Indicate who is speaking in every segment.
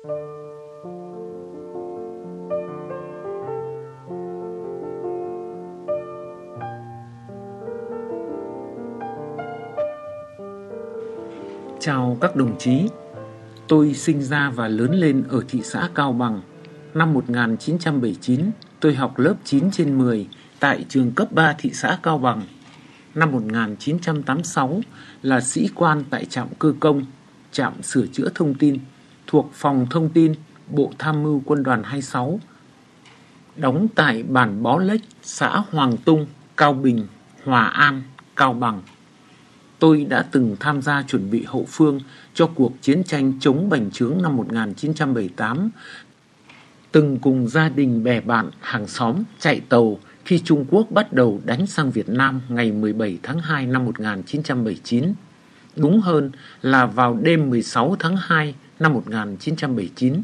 Speaker 1: Chào các đồng chí, tôi sinh ra và lớn lên ở thị xã Cao Bằng. Năm 1979, tôi học lớp 9/10 tại trường cấp 3 thị xã Cao Bằng. Năm 1986 là sĩ quan tại trạm cơ công, trạm sửa chữa thông tin, thuộc phòng thông tin, Bộ Tham mưu Quân đoàn 26, đóng tại bản Bó Lếch, xã Hoàng Tung, Cao Bình, Hòa An, Cao Bằng. Tôi đã từng tham gia chuẩn bị hậu phương cho cuộc chiến tranh chống bành trướng năm 1978, từng cùng gia đình bè bạn, hàng xóm chạy tàu khi Trung Quốc bắt đầu đánh sang Việt Nam ngày 17 tháng 2 năm 1979. Đúng hơn là vào đêm 16 tháng 2 năm 1979.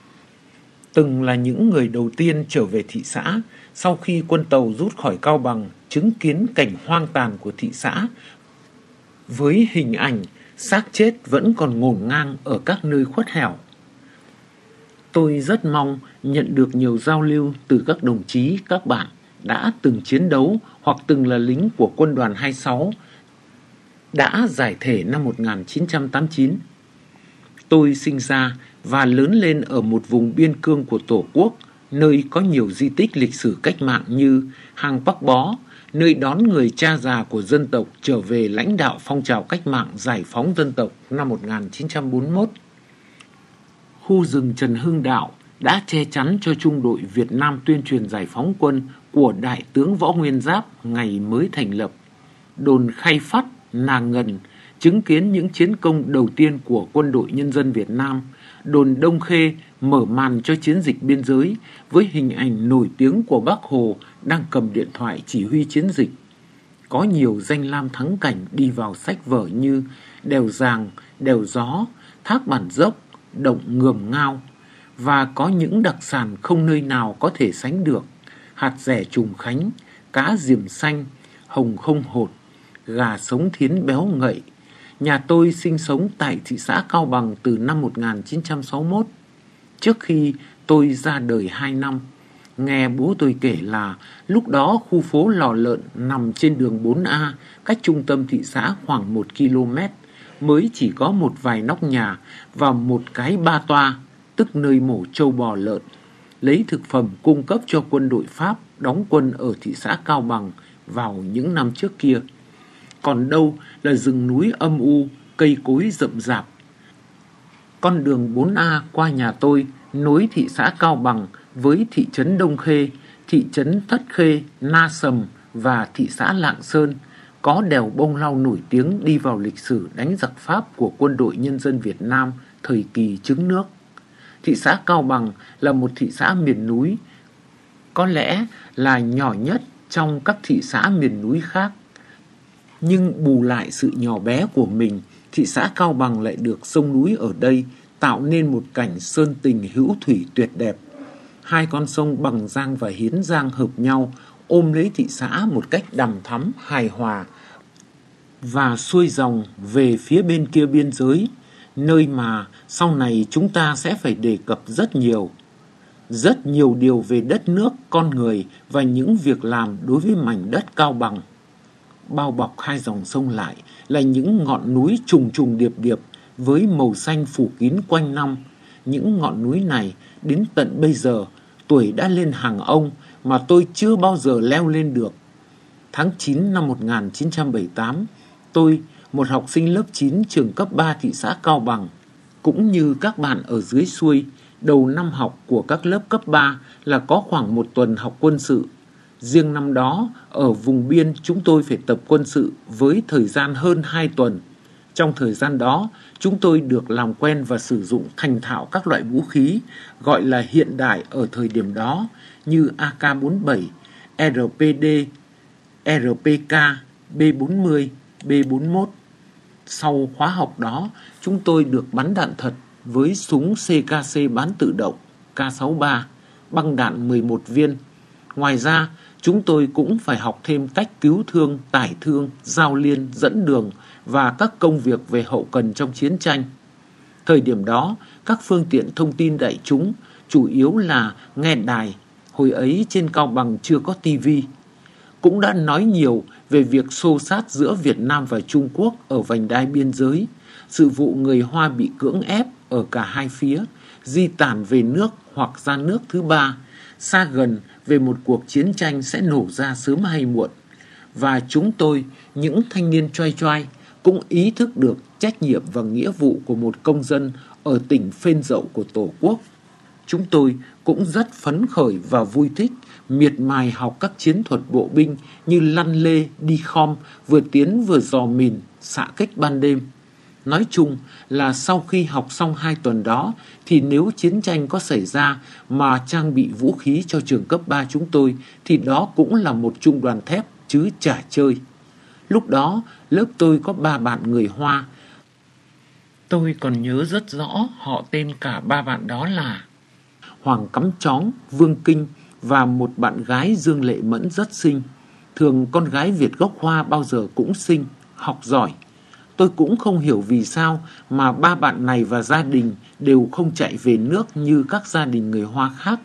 Speaker 1: Từng là những người đầu tiên trở về thị xã sau khi quân tàu rút khỏi Cao Bằng, chứng kiến cảnh hoang tàn của thị xã với hình ảnh xác chết vẫn còn ngổn ngang ở các nơi khuất hẻo. Tôi rất mong nhận được nhiều giao lưu từ các đồng chí, các bạn đã từng chiến đấu hoặc từng là lính của quân đoàn 26, đã giải thể năm 1989. Tôi sinh ra và lớn lên ở một vùng biên cương của Tổ quốc, nơi có nhiều di tích lịch sử cách mạng như hang Bắc Bó, nơi đón người cha già của dân tộc trở về lãnh đạo phong trào cách mạng giải phóng dân tộc năm 1941. Khu rừng Trần Hưng Đạo đã che chắn cho trung đội Việt Nam tuyên truyền giải phóng quân của Đại tướng Võ Nguyên Giáp ngày mới thành lập. Đồn Khay Phát, Nàng Ngần chứng kiến những chiến công đầu tiên của Quân đội Nhân dân Việt Nam. Đồn Đông Khê mở màn cho chiến dịch biên giới với hình ảnh nổi tiếng của Bác Hồ đang cầm điện thoại chỉ huy chiến dịch. Có nhiều danh lam thắng cảnh đi vào sách vở như Đèo Giàng, Đèo Gió, Thác Bản Dốc, Động Ngườm Ngao, và có những đặc sản không nơi nào có thể sánh được: hạt dẻ Trùng Khánh, cá diềm xanh, hồng không hột, gà sống thiến béo ngậy. Nhà tôi sinh sống tại thị xã Cao Bằng từ năm 1961. Trước khi tôi ra đời 2 năm, nghe bố tôi kể là lúc đó khu phố Lò Lợn nằm trên đường 4A, cách trung tâm thị xã khoảng 1 km, mới chỉ có một vài nóc nhà và một cái ba toa, tức nơi mổ trâu bò lợn, lấy thực phẩm cung cấp cho quân đội Pháp đóng quân ở thị xã Cao Bằng vào những năm trước kia. Còn đâu là rừng núi âm u, cây cối rậm rạp. Con đường 4A qua nhà tôi nối thị xã Cao Bằng với thị trấn Đông Khê, thị trấn Thất Khê, Na Sầm và thị xã Lạng Sơn, có đèo Bông Lau nổi tiếng đi vào lịch sử đánh giặc Pháp của Quân đội Nhân dân Việt Nam thời kỳ trứng nước. Thị xã Cao Bằng là một thị xã miền núi, có lẽ là nhỏ nhất trong các thị xã miền núi khác. Nhưng bù lại sự nhỏ bé của mình, thị xã Cao Bằng lại được sông núi ở đây tạo nên một cảnh sơn tình hữu thủy tuyệt đẹp. Hai con sông Bằng Giang và Hiến Giang hợp nhau, ôm lấy thị xã một cách đằm thắm, hài hòa, và xuôi dòng về phía bên kia biên giới, nơi mà sau này chúng ta sẽ phải đề cập rất nhiều điều về đất nước, con người và những việc làm đối với mảnh đất Cao Bằng. Bao bọc hai dòng sông lại là những ngọn núi trùng trùng điệp điệp với màu xanh phủ kín quanh năm. Những ngọn núi này đến tận bây giờ tuổi đã lên hàng ông mà tôi chưa bao giờ leo lên được. Tháng 9 năm 1978, tôi, một học sinh lớp 9 trường cấp 3 thị xã Cao Bằng, cũng như các bạn ở dưới xuôi, đầu năm học của các lớp cấp 3 là có khoảng 1 tuần học quân sự. Riêng năm đó, ở vùng biên chúng tôi phải tập quân sự với thời gian hơn 2 tuần. Trong thời gian đó, chúng tôi được làm quen và sử dụng thành thạo các loại vũ khí gọi là hiện đại ở thời điểm đó như AK-47, RPD, RPK, B-40, B-41. Sau khóa học đó, chúng tôi được bắn đạn thật với súng CKC bán tự động K63, băng đạn 11 viên. Ngoài ra, chúng tôi cũng phải học thêm cách cứu thương, tải thương, giao liên, dẫn đường và các công việc về hậu cần trong chiến tranh. Thời điểm đó, các phương tiện thông tin đại chúng chủ yếu là nghe đài, hồi ấy trên Cao Bằng chưa có tivi. Cũng đã nói nhiều về việc xô xát giữa Việt Nam và Trung Quốc ở vành đai biên giới, sự vụ người Hoa bị cưỡng ép ở cả hai phía, di tản về nước hoặc ra nước thứ ba, xa gần về một cuộc chiến tranh sẽ nổ ra sớm hay muộn. Và chúng tôi, những thanh niên choai choai, cũng ý thức được trách nhiệm và nghĩa vụ của một công dân ở tỉnh phên dậu của Tổ quốc. Chúng tôi cũng rất phấn khởi và vui thích, miệt mài học các chiến thuật bộ binh như lăn lê, đi khom, vừa tiến vừa dò mìn, xạ kích ban đêm. Nói chung là sau khi học xong 2 tuần đó, thì nếu chiến tranh có xảy ra mà trang bị vũ khí cho trường cấp 3 chúng tôi, thì đó cũng là một trung đoàn thép chứ chả chơi. Lúc đó, lớp tôi có 3 bạn người Hoa. Tôi còn nhớ rất rõ họ tên cả 3 bạn đó là Hoàng Cắm Chóng, Vương Kinh và một bạn gái Dương Lệ Mẫn rất xinh. Thường con gái Việt gốc Hoa bao giờ cũng xinh, học giỏi. Tôi cũng không hiểu vì sao mà 3 bạn này và gia đình đều không chạy về nước như các gia đình người Hoa khác.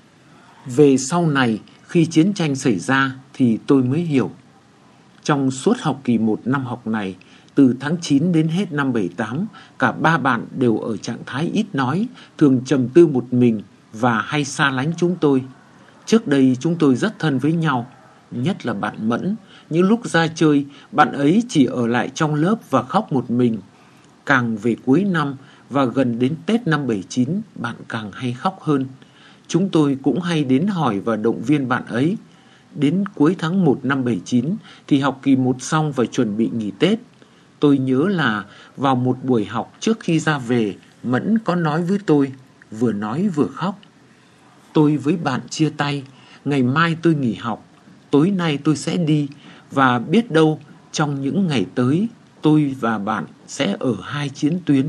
Speaker 1: Về sau này, khi chiến tranh xảy ra thì tôi mới hiểu. Trong suốt học kỳ 1 năm học này, từ tháng 9 đến hết năm 78, cả 3 bạn đều ở trạng thái ít nói, thường trầm tư một mình và hay xa lánh chúng tôi. Trước đây chúng tôi rất thân với nhau, nhất là bạn Mẫn. Những lúc ra chơi, bạn ấy chỉ ở lại trong lớp và khóc một mình. Càng về cuối năm và gần đến Tết năm 79, bạn càng hay khóc hơn. Chúng tôi cũng hay đến hỏi và động viên bạn ấy. Đến cuối tháng 1 năm 79 thì học kỳ 1 xong và chuẩn bị nghỉ Tết. Tôi nhớ là vào một buổi học trước khi ra về, Mẫn có nói với tôi, vừa nói vừa khóc. Tôi với bạn chia tay, ngày mai tôi nghỉ học, tối nay tôi sẽ đi và biết đâu trong những ngày tới tôi và bạn sẽ ở hai chiến tuyến.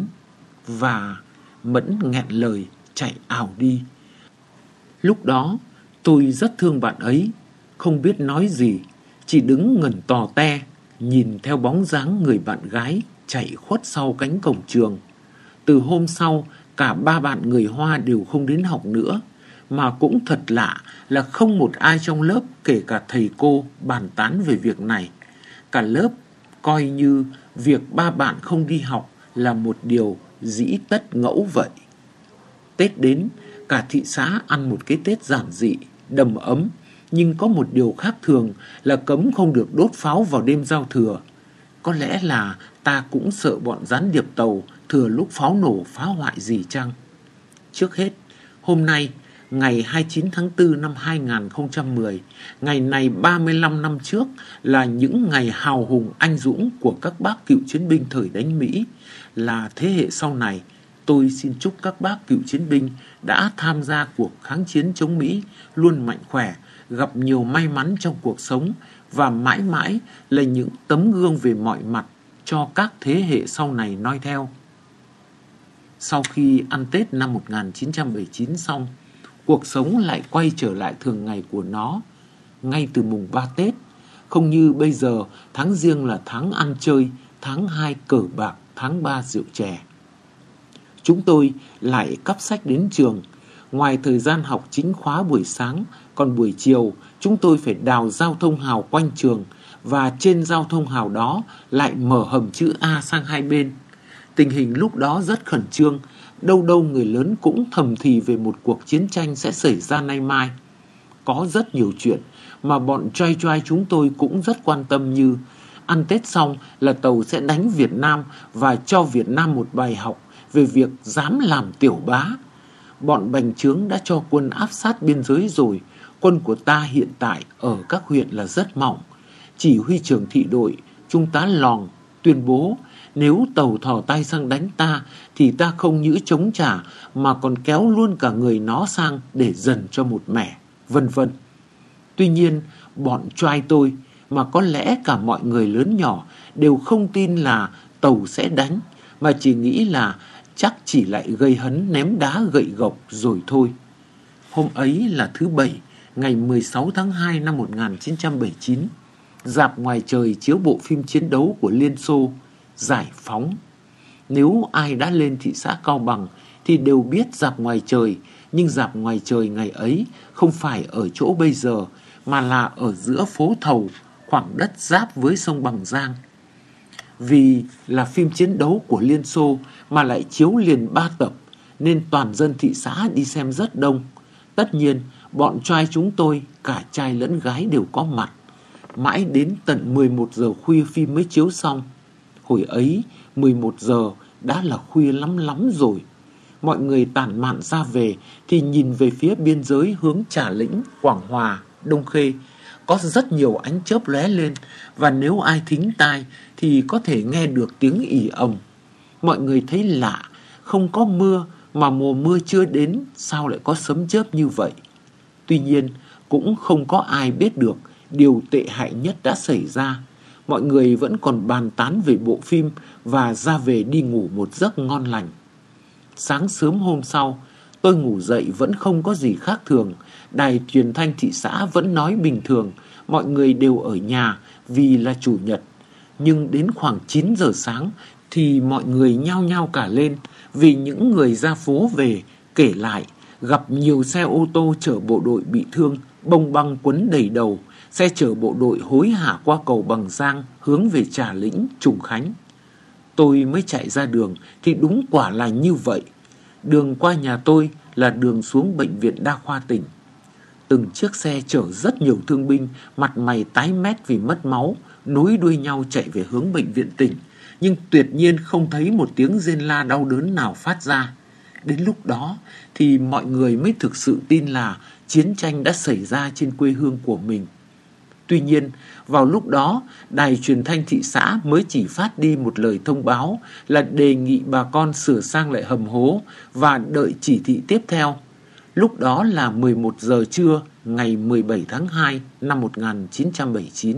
Speaker 1: Và Mẫn nghẹn lời chạy ào đi. Lúc đó tôi rất thương bạn ấy, không biết nói gì, chỉ đứng ngẩn tò te, nhìn theo bóng dáng người bạn gái chạy khuất sau cánh cổng trường. Từ hôm sau, cả 3 bạn người Hoa đều không đến học nữa. Mà cũng thật lạ là không một ai trong lớp, kể cả thầy cô, bàn tán về việc này. Cả lớp coi như việc 3 bạn không đi học là một điều dĩ tất ngẫu vậy. Tết đến, cả thị xã ăn một cái Tết giản dị, đầm ấm. Nhưng có một điều khác thường là cấm không được đốt pháo vào đêm giao thừa. Có lẽ là ta cũng sợ bọn gián điệp tàu thừa lúc pháo nổ phá hoại gì chăng? Trước hết, hôm nay, ngày 29 tháng 4 năm 2010, ngày này 35 năm trước là những ngày hào hùng anh dũng của các bác cựu chiến binh thời đánh Mỹ. Là thế hệ sau này, tôi xin chúc các bác cựu chiến binh đã tham gia cuộc kháng chiến chống Mỹ luôn mạnh khỏe, gặp nhiều may mắn trong cuộc sống và mãi mãi là những tấm gương về mọi mặt cho các thế hệ sau này noi theo. Sau khi ăn Tết năm 1979 xong, cuộc sống lại quay trở lại thường ngày của nó. Ngay từ mùng 3 Tết, không như bây giờ tháng Giêng là tháng ăn chơi, tháng 2 cờ bạc, tháng 3 rượu chè. Chúng tôi lại cắp sách đến trường. Ngoài thời gian học chính khóa buổi sáng, còn buổi chiều chúng tôi phải đào giao thông hào quanh trường và trên giao thông hào đó lại mở hầm chữ A sang hai bên. Tình hình lúc đó rất khẩn trương, đâu đâu người lớn cũng thầm thì về một cuộc chiến tranh sẽ xảy ra nay mai. Có rất nhiều chuyện mà bọn choai choai chúng tôi cũng rất quan tâm, như ăn Tết xong là tàu sẽ đánh Việt Nam và cho Việt Nam một bài học về việc dám làm tiểu bá. Bọn bành trướng đã cho quân áp sát biên giới rồi. Quân của ta hiện tại ở các huyện là rất mỏng. Chỉ huy trưởng thị đội, Trung tá Lòng tuyên bố nếu tàu thò tay sang đánh ta thì ta không những chống trả mà còn kéo luôn cả người nó sang để dần cho một mẻ, vân vân. Tuy nhiên, bọn choai tôi, mà có lẽ cả mọi người lớn nhỏ, đều không tin là tàu sẽ đánh, mà chỉ nghĩ là chắc chỉ lại gây hấn ném đá gậy gộc rồi thôi. Hôm ấy là thứ Bảy, ngày 16 tháng 2 năm 1979. Rạp ngoài trời chiếu bộ phim chiến đấu của Liên Xô, Giải phóng. Nếu ai đã lên thị xã Cao Bằng thì đều biết rạp ngoài trời, nhưng rạp ngoài trời ngày ấy không phải ở chỗ bây giờ mà là ở giữa phố Thầu, khoảng đất giáp với sông Bằng Giang. Vì là phim chiến đấu của Liên Xô mà lại chiếu liền 3 tập nên toàn dân thị xã đi xem rất đông. Tất nhiên bọn trai chúng tôi cả trai lẫn gái đều có mặt. Mãi đến tận 11 giờ khuya phim mới chiếu xong. Hồi ấy 11 giờ đã là khuya lắm lắm rồi. Mọi người tản mạn ra về thì nhìn về phía biên giới hướng Trà Lĩnh, Quảng Hòa, Đông Khê. Có rất nhiều ánh chớp lóe lên, và nếu ai thính tai thì có thể nghe được tiếng ì ầm. Mọi người thấy lạ, không có mưa mà mùa mưa chưa đến, sao lại có sấm chớp như vậy? Tuy nhiên cũng không có ai biết được điều tệ hại nhất đã xảy ra. Mọi người vẫn còn bàn tán về bộ phim và ra về đi ngủ một giấc ngon lành. Sáng sớm hôm sau, tôi ngủ dậy vẫn không có gì khác thường. Đài truyền thanh thị xã vẫn nói bình thường, mọi người đều ở nhà vì là chủ nhật. Nhưng đến khoảng 9 giờ sáng thì mọi người nhao nhao cả lên, vì những người ra phố về kể lại gặp nhiều xe ô tô chở bộ đội bị thương, bông băng quấn đầy đầu, xe chở bộ đội hối hả qua cầu Bằng Giang hướng về Trà Lĩnh, Trùng Khánh. Tôi mới chạy ra đường thì đúng quả là như vậy. Đường qua nhà tôi là đường xuống bệnh viện đa khoa tỉnh. Từng chiếc xe chở rất nhiều thương binh, mặt mày tái mét vì mất máu, nối đuôi nhau chạy về hướng bệnh viện tỉnh, nhưng tuyệt nhiên không thấy một tiếng rên la đau đớn nào phát ra. Đến lúc đó thì mọi người mới thực sự tin là chiến tranh đã xảy ra trên quê hương của mình. Tuy nhiên, vào lúc đó, đài truyền thanh thị xã mới chỉ phát đi một lời thông báo là đề nghị bà con sửa sang lại hầm hố và đợi chỉ thị tiếp theo. Lúc đó là 11 giờ trưa ngày 17 tháng 2 năm 1979.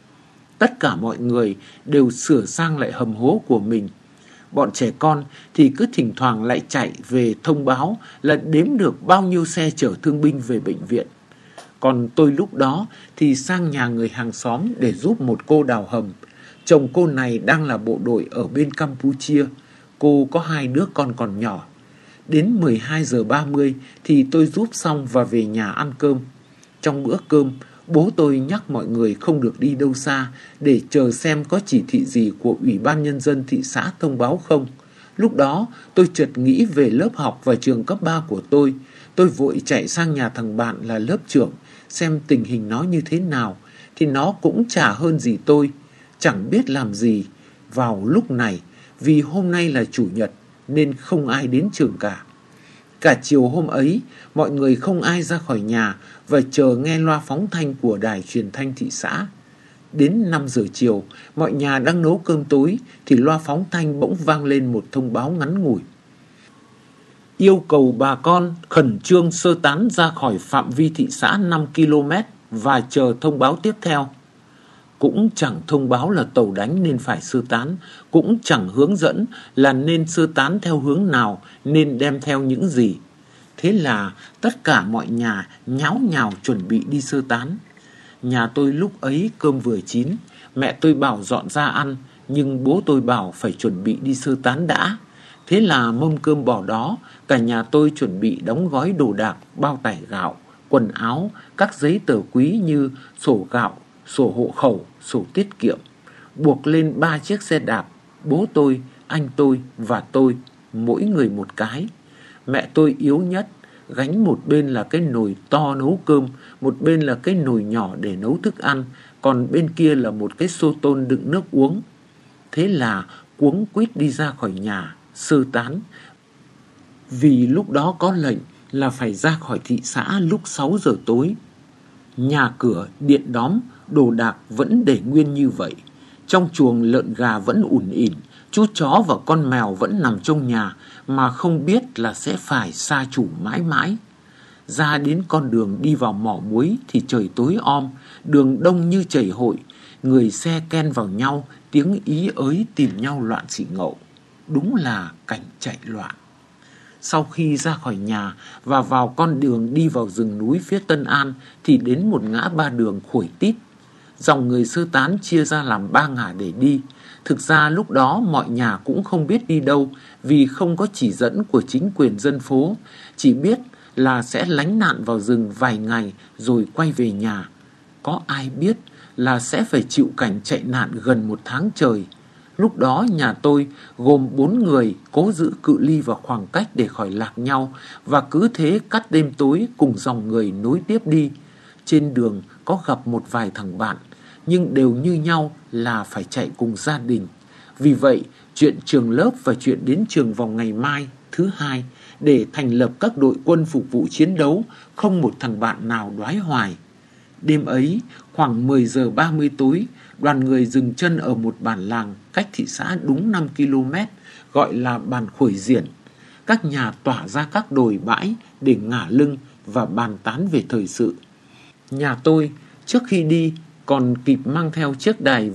Speaker 1: Tất cả mọi người đều sửa sang lại hầm hố của mình. Bọn trẻ con thì cứ thỉnh thoảng lại chạy về thông báo là đếm được bao nhiêu xe chở thương binh về bệnh viện. Còn tôi lúc đó thì sang nhà người hàng xóm để giúp một cô đào hầm. Chồng cô này đang là bộ đội ở bên Campuchia. Cô có 2 đứa con còn nhỏ. Đến 12 giờ 30 thì tôi giúp xong và về nhà ăn cơm. Trong bữa cơm, bố tôi nhắc mọi người không được đi đâu xa để chờ xem có chỉ thị gì của Ủy ban Nhân dân thị xã thông báo không. Lúc đó tôi chợt nghĩ về lớp học và trường cấp 3 của tôi. Tôi vội chạy sang nhà thằng bạn là lớp trưởng xem tình hình nó như thế nào, thì nó cũng chả hơn gì tôi, chẳng biết làm gì vào lúc này, vì hôm nay là chủ nhật nên không ai đến trường cả. Cả chiều hôm ấy, mọi người không ai ra khỏi nhà và chờ nghe loa phóng thanh của đài truyền thanh thị xã. Đến 5 giờ chiều, mọi nhà đang nấu cơm tối thì loa phóng thanh bỗng vang lên một thông báo ngắn ngủi: yêu cầu bà con khẩn trương sơ tán ra khỏi phạm vi thị xã 5 km và chờ thông báo tiếp theo. Cũng chẳng thông báo là tàu đánh nên phải sơ tán, cũng chẳng hướng dẫn là nên sơ tán theo hướng nào, nên đem theo những gì. Thế là tất cả mọi nhà nháo nhào chuẩn bị đi sơ tán. Nhà tôi lúc ấy cơm vừa chín, mẹ tôi bảo dọn ra ăn, nhưng bố tôi bảo phải chuẩn bị đi sơ tán đã. Thế là mâm cơm bỏ đó, cả nhà tôi chuẩn bị đóng gói đồ đạc, bao tải gạo, quần áo, các giấy tờ quý như sổ gạo, sổ hộ khẩu, sổ tiết kiệm. Buộc lên 3 chiếc xe đạp, bố tôi, anh tôi và tôi, mỗi người một cái. Mẹ tôi yếu nhất, gánh một bên là cái nồi to nấu cơm, một bên là cái nồi nhỏ để nấu thức ăn, còn bên kia là một cái xô tôn đựng nước uống. Thế là cuống quýt đi ra khỏi nhà, sơ tán. Vì lúc đó có lệnh là phải ra khỏi thị xã lúc 6 giờ tối. Nhà cửa, điện đóm, đồ đạc vẫn để nguyên như vậy. Trong chuồng lợn gà vẫn ủn ỉn, chú chó và con mèo vẫn nằm trong nhà mà không biết là sẽ phải xa chủ mãi mãi. Ra đến con đường đi vào mỏ muối thì trời tối om, đường đông như chảy hội, người xe ken vào nhau, tiếng ý ới tìm nhau loạn xị ngậu. Đúng là cảnh chạy loạn. Sau khi ra khỏi nhà và vào con đường đi vào rừng núi phía Tân An thì đến một ngã ba đường khuổi tít. Dòng người sơ tán chia ra làm 3 ngả để đi. Thực ra lúc đó mọi nhà cũng không biết đi đâu vì không có chỉ dẫn của chính quyền dân phố, chỉ biết là sẽ lánh nạn vào rừng vài ngày rồi quay về nhà. Có ai biết là sẽ phải chịu cảnh chạy nạn gần 1 tháng trời. Lúc đó nhà tôi gồm 4 người cố giữ cự ly và khoảng cách để khỏi lạc nhau và cứ thế cắt đêm tối cùng dòng người nối tiếp đi. Trên đường có gặp một vài thằng bạn, nhưng đều như nhau là phải chạy cùng gia đình. Vì vậy, chuyện trường lớp và chuyện đến trường vào ngày mai, thứ Hai, để thành lập các đội quân phục vụ chiến đấu, không một thằng bạn nào đoái hoài. Đêm ấy, khoảng 10 giờ 30 tối, đoàn người dừng chân ở một bản làng cách thị xã đúng 5 km, gọi là bản Khuổi Diễn. Các nhà tỏa ra các đồi bãi để ngả lưng và bàn tán về thời sự. Nhà tôi, trước khi đi, còn kịp mang theo chiếc đài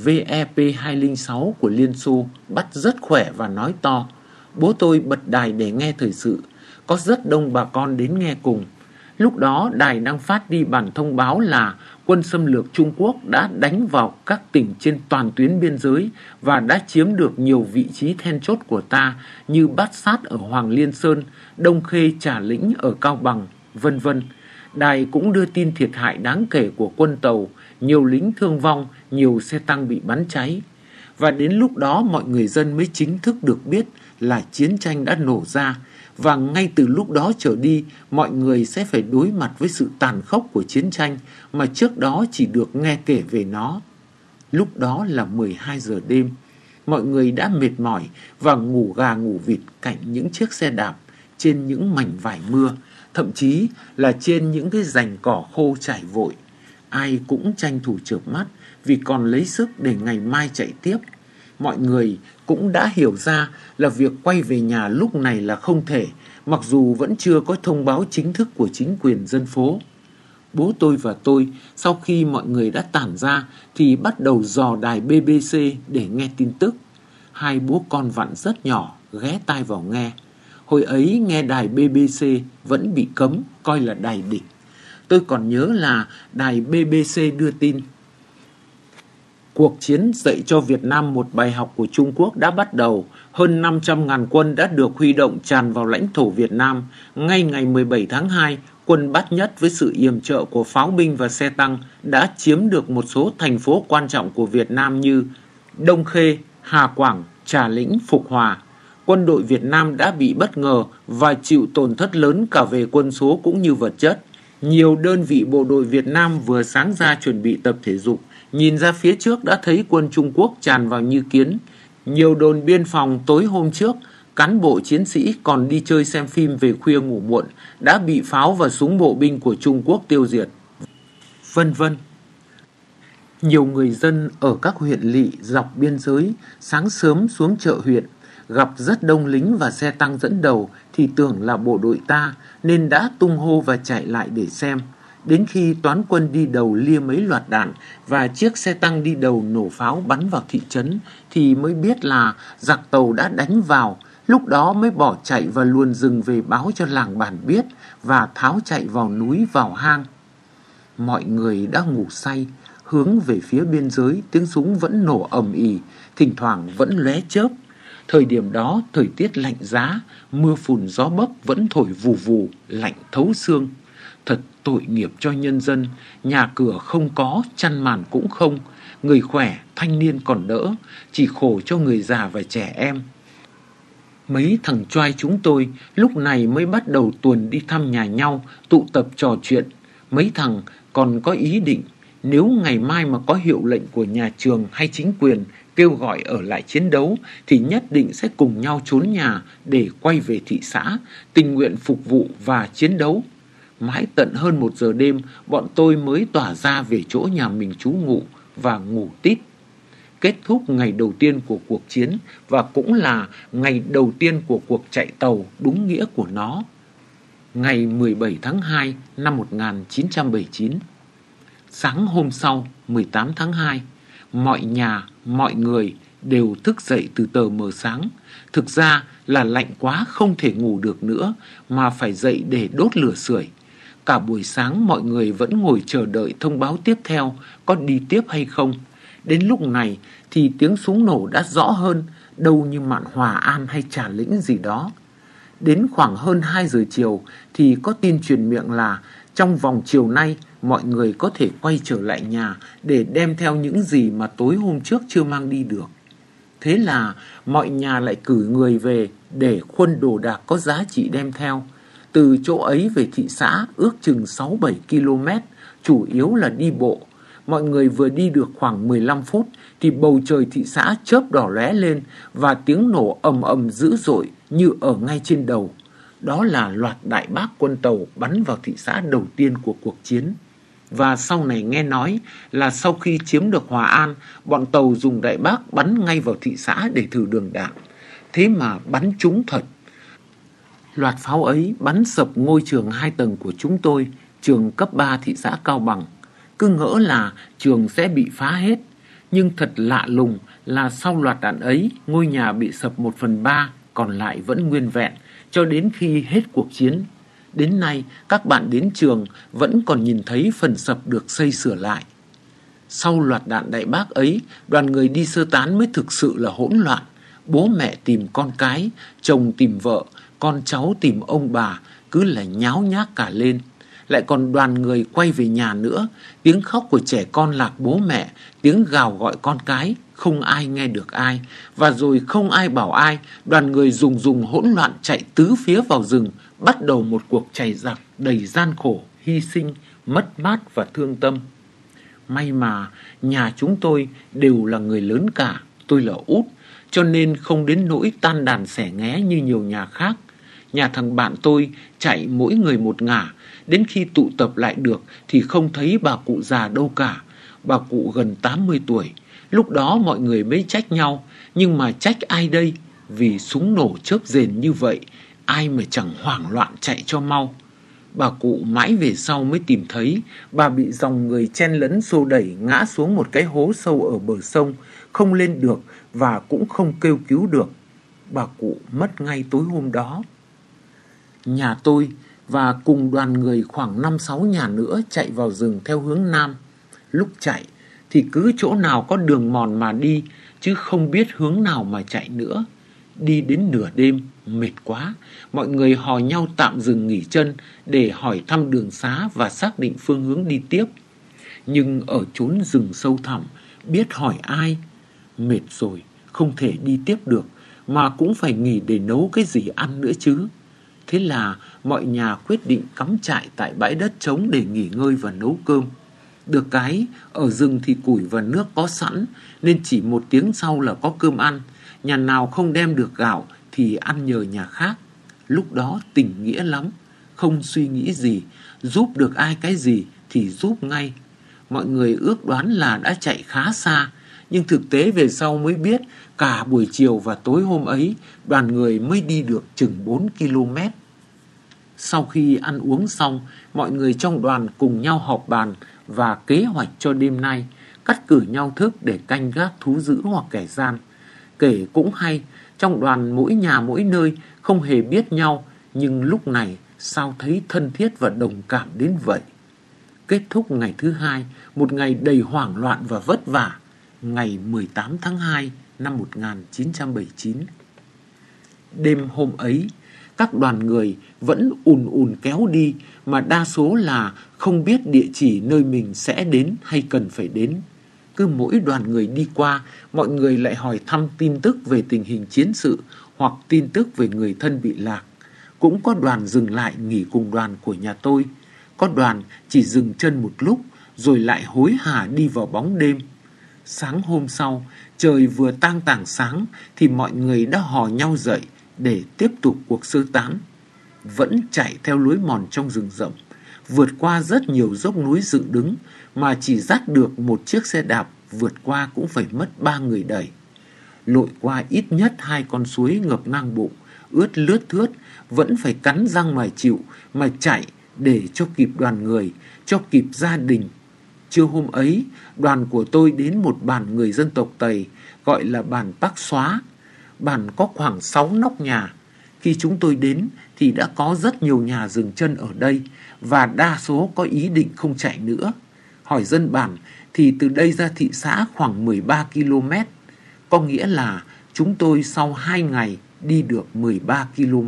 Speaker 1: VEP206 của Liên Xô, bắt rất khỏe và nói to. Bố tôi bật đài để nghe thời sự. Có rất đông bà con đến nghe cùng. Lúc đó đài đang phát đi bản thông báo là quân xâm lược Trung Quốc đã đánh vào các tỉnh trên toàn tuyến biên giới và đã chiếm được nhiều vị trí then chốt của ta như Bát Sát ở Hoàng Liên Sơn, Đông Khê Trà Lĩnh ở Cao Bằng, vân vân. Đài cũng đưa tin thiệt hại đáng kể của quân tàu, nhiều lính thương vong, nhiều xe tăng bị bắn cháy. Và đến lúc đó mọi người dân mới chính thức được biết là chiến tranh đã nổ ra. Và ngay từ lúc đó trở đi, mọi người sẽ phải đối mặt với sự tàn khốc của chiến tranh mà trước đó chỉ được nghe kể về nó. Lúc đó là 12 giờ đêm. Mọi người đã mệt mỏi và ngủ gà ngủ vịt cạnh những chiếc xe đạp, trên những mảnh vải mưa, thậm chí là trên những cái rành cỏ khô trải vội. Ai cũng tranh thủ chợp mắt vì còn lấy sức để ngày mai chạy tiếp. Mọi người cũng đã hiểu ra là việc quay về nhà lúc này là không thể, mặc dù vẫn chưa có thông báo chính thức của chính quyền dân phố. Bố tôi và tôi, sau khi mọi người đã tản ra, thì bắt đầu dò đài BBC để nghe tin tức. Hai bố con vặn rất nhỏ, ghé tai vào nghe. Hồi ấy nghe đài BBC vẫn bị cấm, coi là đài địch. Tôi còn nhớ là đài BBC đưa tin: cuộc chiến dạy cho Việt Nam một bài học của Trung Quốc đã bắt đầu. Hơn 500.000 quân đã được huy động tràn vào lãnh thổ Việt Nam. Ngay ngày 17 tháng 2, quân Bát Nhất với sự yểm trợ của pháo binh và xe tăng đã chiếm được một số thành phố quan trọng của Việt Nam như Đông Khê, Hà Quảng, Trà Lĩnh, Phục Hòa. Quân đội Việt Nam đã bị bất ngờ và chịu tổn thất lớn cả về quân số cũng như vật chất. Nhiều đơn vị bộ đội Việt Nam vừa sáng ra chuẩn bị tập thể dục, nhìn ra phía trước đã thấy quân Trung Quốc tràn vào như kiến. Nhiều đồn biên phòng tối hôm trước, cán bộ chiến sĩ còn đi chơi xem phim về khuya ngủ muộn đã bị pháo và súng bộ binh của Trung Quốc tiêu diệt, vân vân. Nhiều người dân ở các huyện lỵ dọc biên giới sáng sớm xuống chợ huyện, gặp rất đông lính và xe tăng dẫn đầu thì tưởng là bộ đội ta nên đã tung hô và chạy lại để xem. Đến khi toán quân đi đầu lia mấy loạt đạn và chiếc xe tăng đi đầu nổ pháo bắn vào thị trấn thì mới biết là giặc tàu đã đánh vào. Lúc đó mới bỏ chạy và luồn rừng về báo cho làng bản biết và tháo chạy vào núi vào hang. Mọi người đã ngủ say, hướng về phía biên giới, tiếng súng vẫn nổ ầm ĩ, thỉnh thoảng vẫn lóe chớp. Thời điểm đó thời tiết lạnh giá, mưa phùn gió bấc vẫn thổi vù vù, lạnh thấu xương. Thật tội nghiệp cho nhân dân, nhà cửa không có, chăn màn cũng không. Người khỏe, thanh niên còn đỡ, chỉ khổ cho người già và trẻ em. Mấy thằng choai chúng tôi lúc này mới bắt đầu tuần đi thăm nhà nhau, tụ tập trò chuyện. Mấy thằng còn có ý định, nếu ngày mai mà có hiệu lệnh của nhà trường hay chính quyền kêu gọi ở lại chiến đấu thì nhất định sẽ cùng nhau trốn nhà để quay về thị xã, tình nguyện phục vụ và chiến đấu. Mãi tận hơn 1 giờ đêm, bọn tôi mới tỏa ra về chỗ nhà mình trú ngụ và ngủ tít. Kết thúc ngày đầu tiên của cuộc chiến và cũng là ngày đầu tiên của cuộc chạy tàu đúng nghĩa của nó. Ngày 17 tháng 2 năm 1979. Sáng hôm sau, 18 tháng 2, mọi nhà, mọi người đều thức dậy từ tờ mờ sáng. Thực ra là lạnh quá không thể ngủ được nữa mà phải dậy để đốt lửa sưởi. Cả buổi sáng mọi người vẫn ngồi chờ đợi thông báo tiếp theo có đi tiếp hay không. Đến lúc này thì tiếng súng nổ đã rõ hơn, đâu như Mạn Hòa An hay Trà Lĩnh gì đó. Đến khoảng hơn 2 giờ chiều thì có tin truyền miệng là trong vòng chiều nay mọi người có thể quay trở lại nhà để đem theo những gì mà tối hôm trước chưa mang đi được. Thế là mọi nhà lại cử người về để khuân đồ đạc có giá trị đem theo. Từ chỗ ấy về thị xã ước chừng 6-7 km, chủ yếu là đi bộ. Mọi người vừa đi được khoảng 15 phút thì bầu trời thị xã chớp đỏ lóe lên và tiếng nổ ầm ầm dữ dội như ở ngay trên đầu. Đó là loạt đại bác quân tàu bắn vào thị xã đầu tiên của cuộc chiến. Và sau này nghe nói là sau khi chiếm được Hòa An, bọn tàu dùng đại bác bắn ngay vào thị xã để thử đường đạn. Thế mà bắn trúng thật. Loạt pháo ấy bắn sập ngôi trường 2 tầng của chúng tôi, trường cấp 3 thị xã Cao Bằng. Cứ ngỡ là trường sẽ bị phá hết. Nhưng thật lạ lùng là sau loạt đạn ấy, ngôi nhà bị sập 1/3, còn lại vẫn nguyên vẹn, cho đến khi hết cuộc chiến. Đến nay, các bạn đến trường vẫn còn nhìn thấy phần sập được xây sửa lại. Sau loạt đạn đại bác ấy, đoàn người đi sơ tán mới thực sự là hỗn loạn. Bố mẹ tìm con cái, chồng tìm vợ, con cháu tìm ông bà, cứ là nháo nhác cả lên. Lại còn đoàn người quay về nhà nữa, tiếng khóc của trẻ con lạc bố mẹ, tiếng gào gọi con cái, không ai nghe được ai. Và rồi không ai bảo ai, đoàn người rùng hỗn loạn chạy tứ phía vào rừng, bắt đầu một cuộc chạy giặc đầy gian khổ, hy sinh, mất mát và thương tâm. May mà nhà chúng tôi đều là người lớn cả, tôi là út, cho nên không đến nỗi tan đàn xẻ nghé như nhiều nhà khác. Nhà thằng bạn tôi chạy mỗi người một ngả, đến khi tụ tập lại được thì không thấy bà cụ già đâu cả. Bà cụ gần 80 tuổi. Lúc đó mọi người mới trách nhau, nhưng mà trách ai đây? Vì súng nổ chớp rền như vậy, ai mà chẳng hoảng loạn chạy cho mau. Bà cụ mãi về sau mới tìm thấy bà bị dòng người chen lấn xô đẩy ngã xuống một cái hố sâu ở bờ sông, không lên được và cũng không kêu cứu được. Bà cụ mất ngay tối hôm đó. Nhà tôi và cùng đoàn người khoảng 5-6 nhà nữa chạy vào rừng theo hướng nam. Lúc chạy thì cứ chỗ nào có đường mòn mà đi, chứ không biết hướng nào mà chạy nữa. Đi đến nửa đêm, mệt quá, mọi người hò nhau tạm dừng nghỉ chân để hỏi thăm đường xá và xác định phương hướng đi tiếp. Nhưng ở chốn rừng sâu thẳm, biết hỏi ai? Mệt rồi, không thể đi tiếp được, mà cũng phải nghỉ để nấu cái gì ăn nữa chứ. Thế là mọi nhà quyết định cắm trại tại bãi đất trống để nghỉ ngơi và nấu cơm. Được cái, ở rừng thì củi và nước có sẵn, nên chỉ 1 tiếng sau là có cơm ăn. Nhà nào không đem được gạo thì ăn nhờ nhà khác. Lúc đó tình nghĩa lắm, không suy nghĩ gì, giúp được ai cái gì thì giúp ngay. Mọi người ước đoán là đã chạy khá xa, nhưng thực tế về sau mới biết cả buổi chiều và tối hôm ấy, đoàn người mới đi được chừng 4 km. Sau khi ăn uống xong, mọi người trong đoàn cùng nhau họp bàn và kế hoạch cho đêm nay, cắt cử nhau thức để canh gác thú dữ hoặc kẻ gian. Kể cũng hay, trong đoàn mỗi nhà mỗi nơi không hề biết nhau, nhưng lúc này sao thấy thân thiết và đồng cảm đến vậy. Kết thúc ngày thứ 2, một ngày đầy hoảng loạn và vất vả, ngày 18 tháng 2 năm 1979. Đêm hôm ấy, các đoàn người vẫn ùn ùn kéo đi, mà đa số là không biết địa chỉ nơi mình sẽ đến hay cần phải đến. Cứ mỗi đoàn người đi qua, mọi người lại hỏi thăm tin tức về tình hình chiến sự hoặc tin tức về người thân bị lạc. Cũng có đoàn dừng lại nghỉ cùng đoàn của nhà tôi. Có đoàn chỉ dừng chân một lúc rồi lại hối hả đi vào bóng đêm. Sáng hôm sau, trời vừa tang tảng sáng thì mọi người đã hò nhau dậy để tiếp tục cuộc sơ tán. Vẫn chạy theo lối mòn trong rừng rậm, vượt qua rất nhiều dốc núi dựng đứng mà chỉ dắt được một chiếc xe đạp vượt qua cũng phải mất 3 người đẩy. Lội qua ít nhất 2 con suối ngập ngang bụng, ướt lướt thướt, vẫn phải cắn răng mà chịu, mà chạy để cho kịp đoàn người, cho kịp gia đình. Trưa hôm ấy, đoàn của tôi đến một bản người dân tộc Tây, gọi là bản Bắc Xóa. Bản có khoảng 6 nóc nhà. Khi chúng tôi đến thì đã có rất nhiều nhà dừng chân ở đây và đa số có ý định không chạy nữa. Hỏi dân bản thì từ đây ra thị xã khoảng 13 km, có nghĩa là chúng tôi sau 2 ngày đi được 13 km.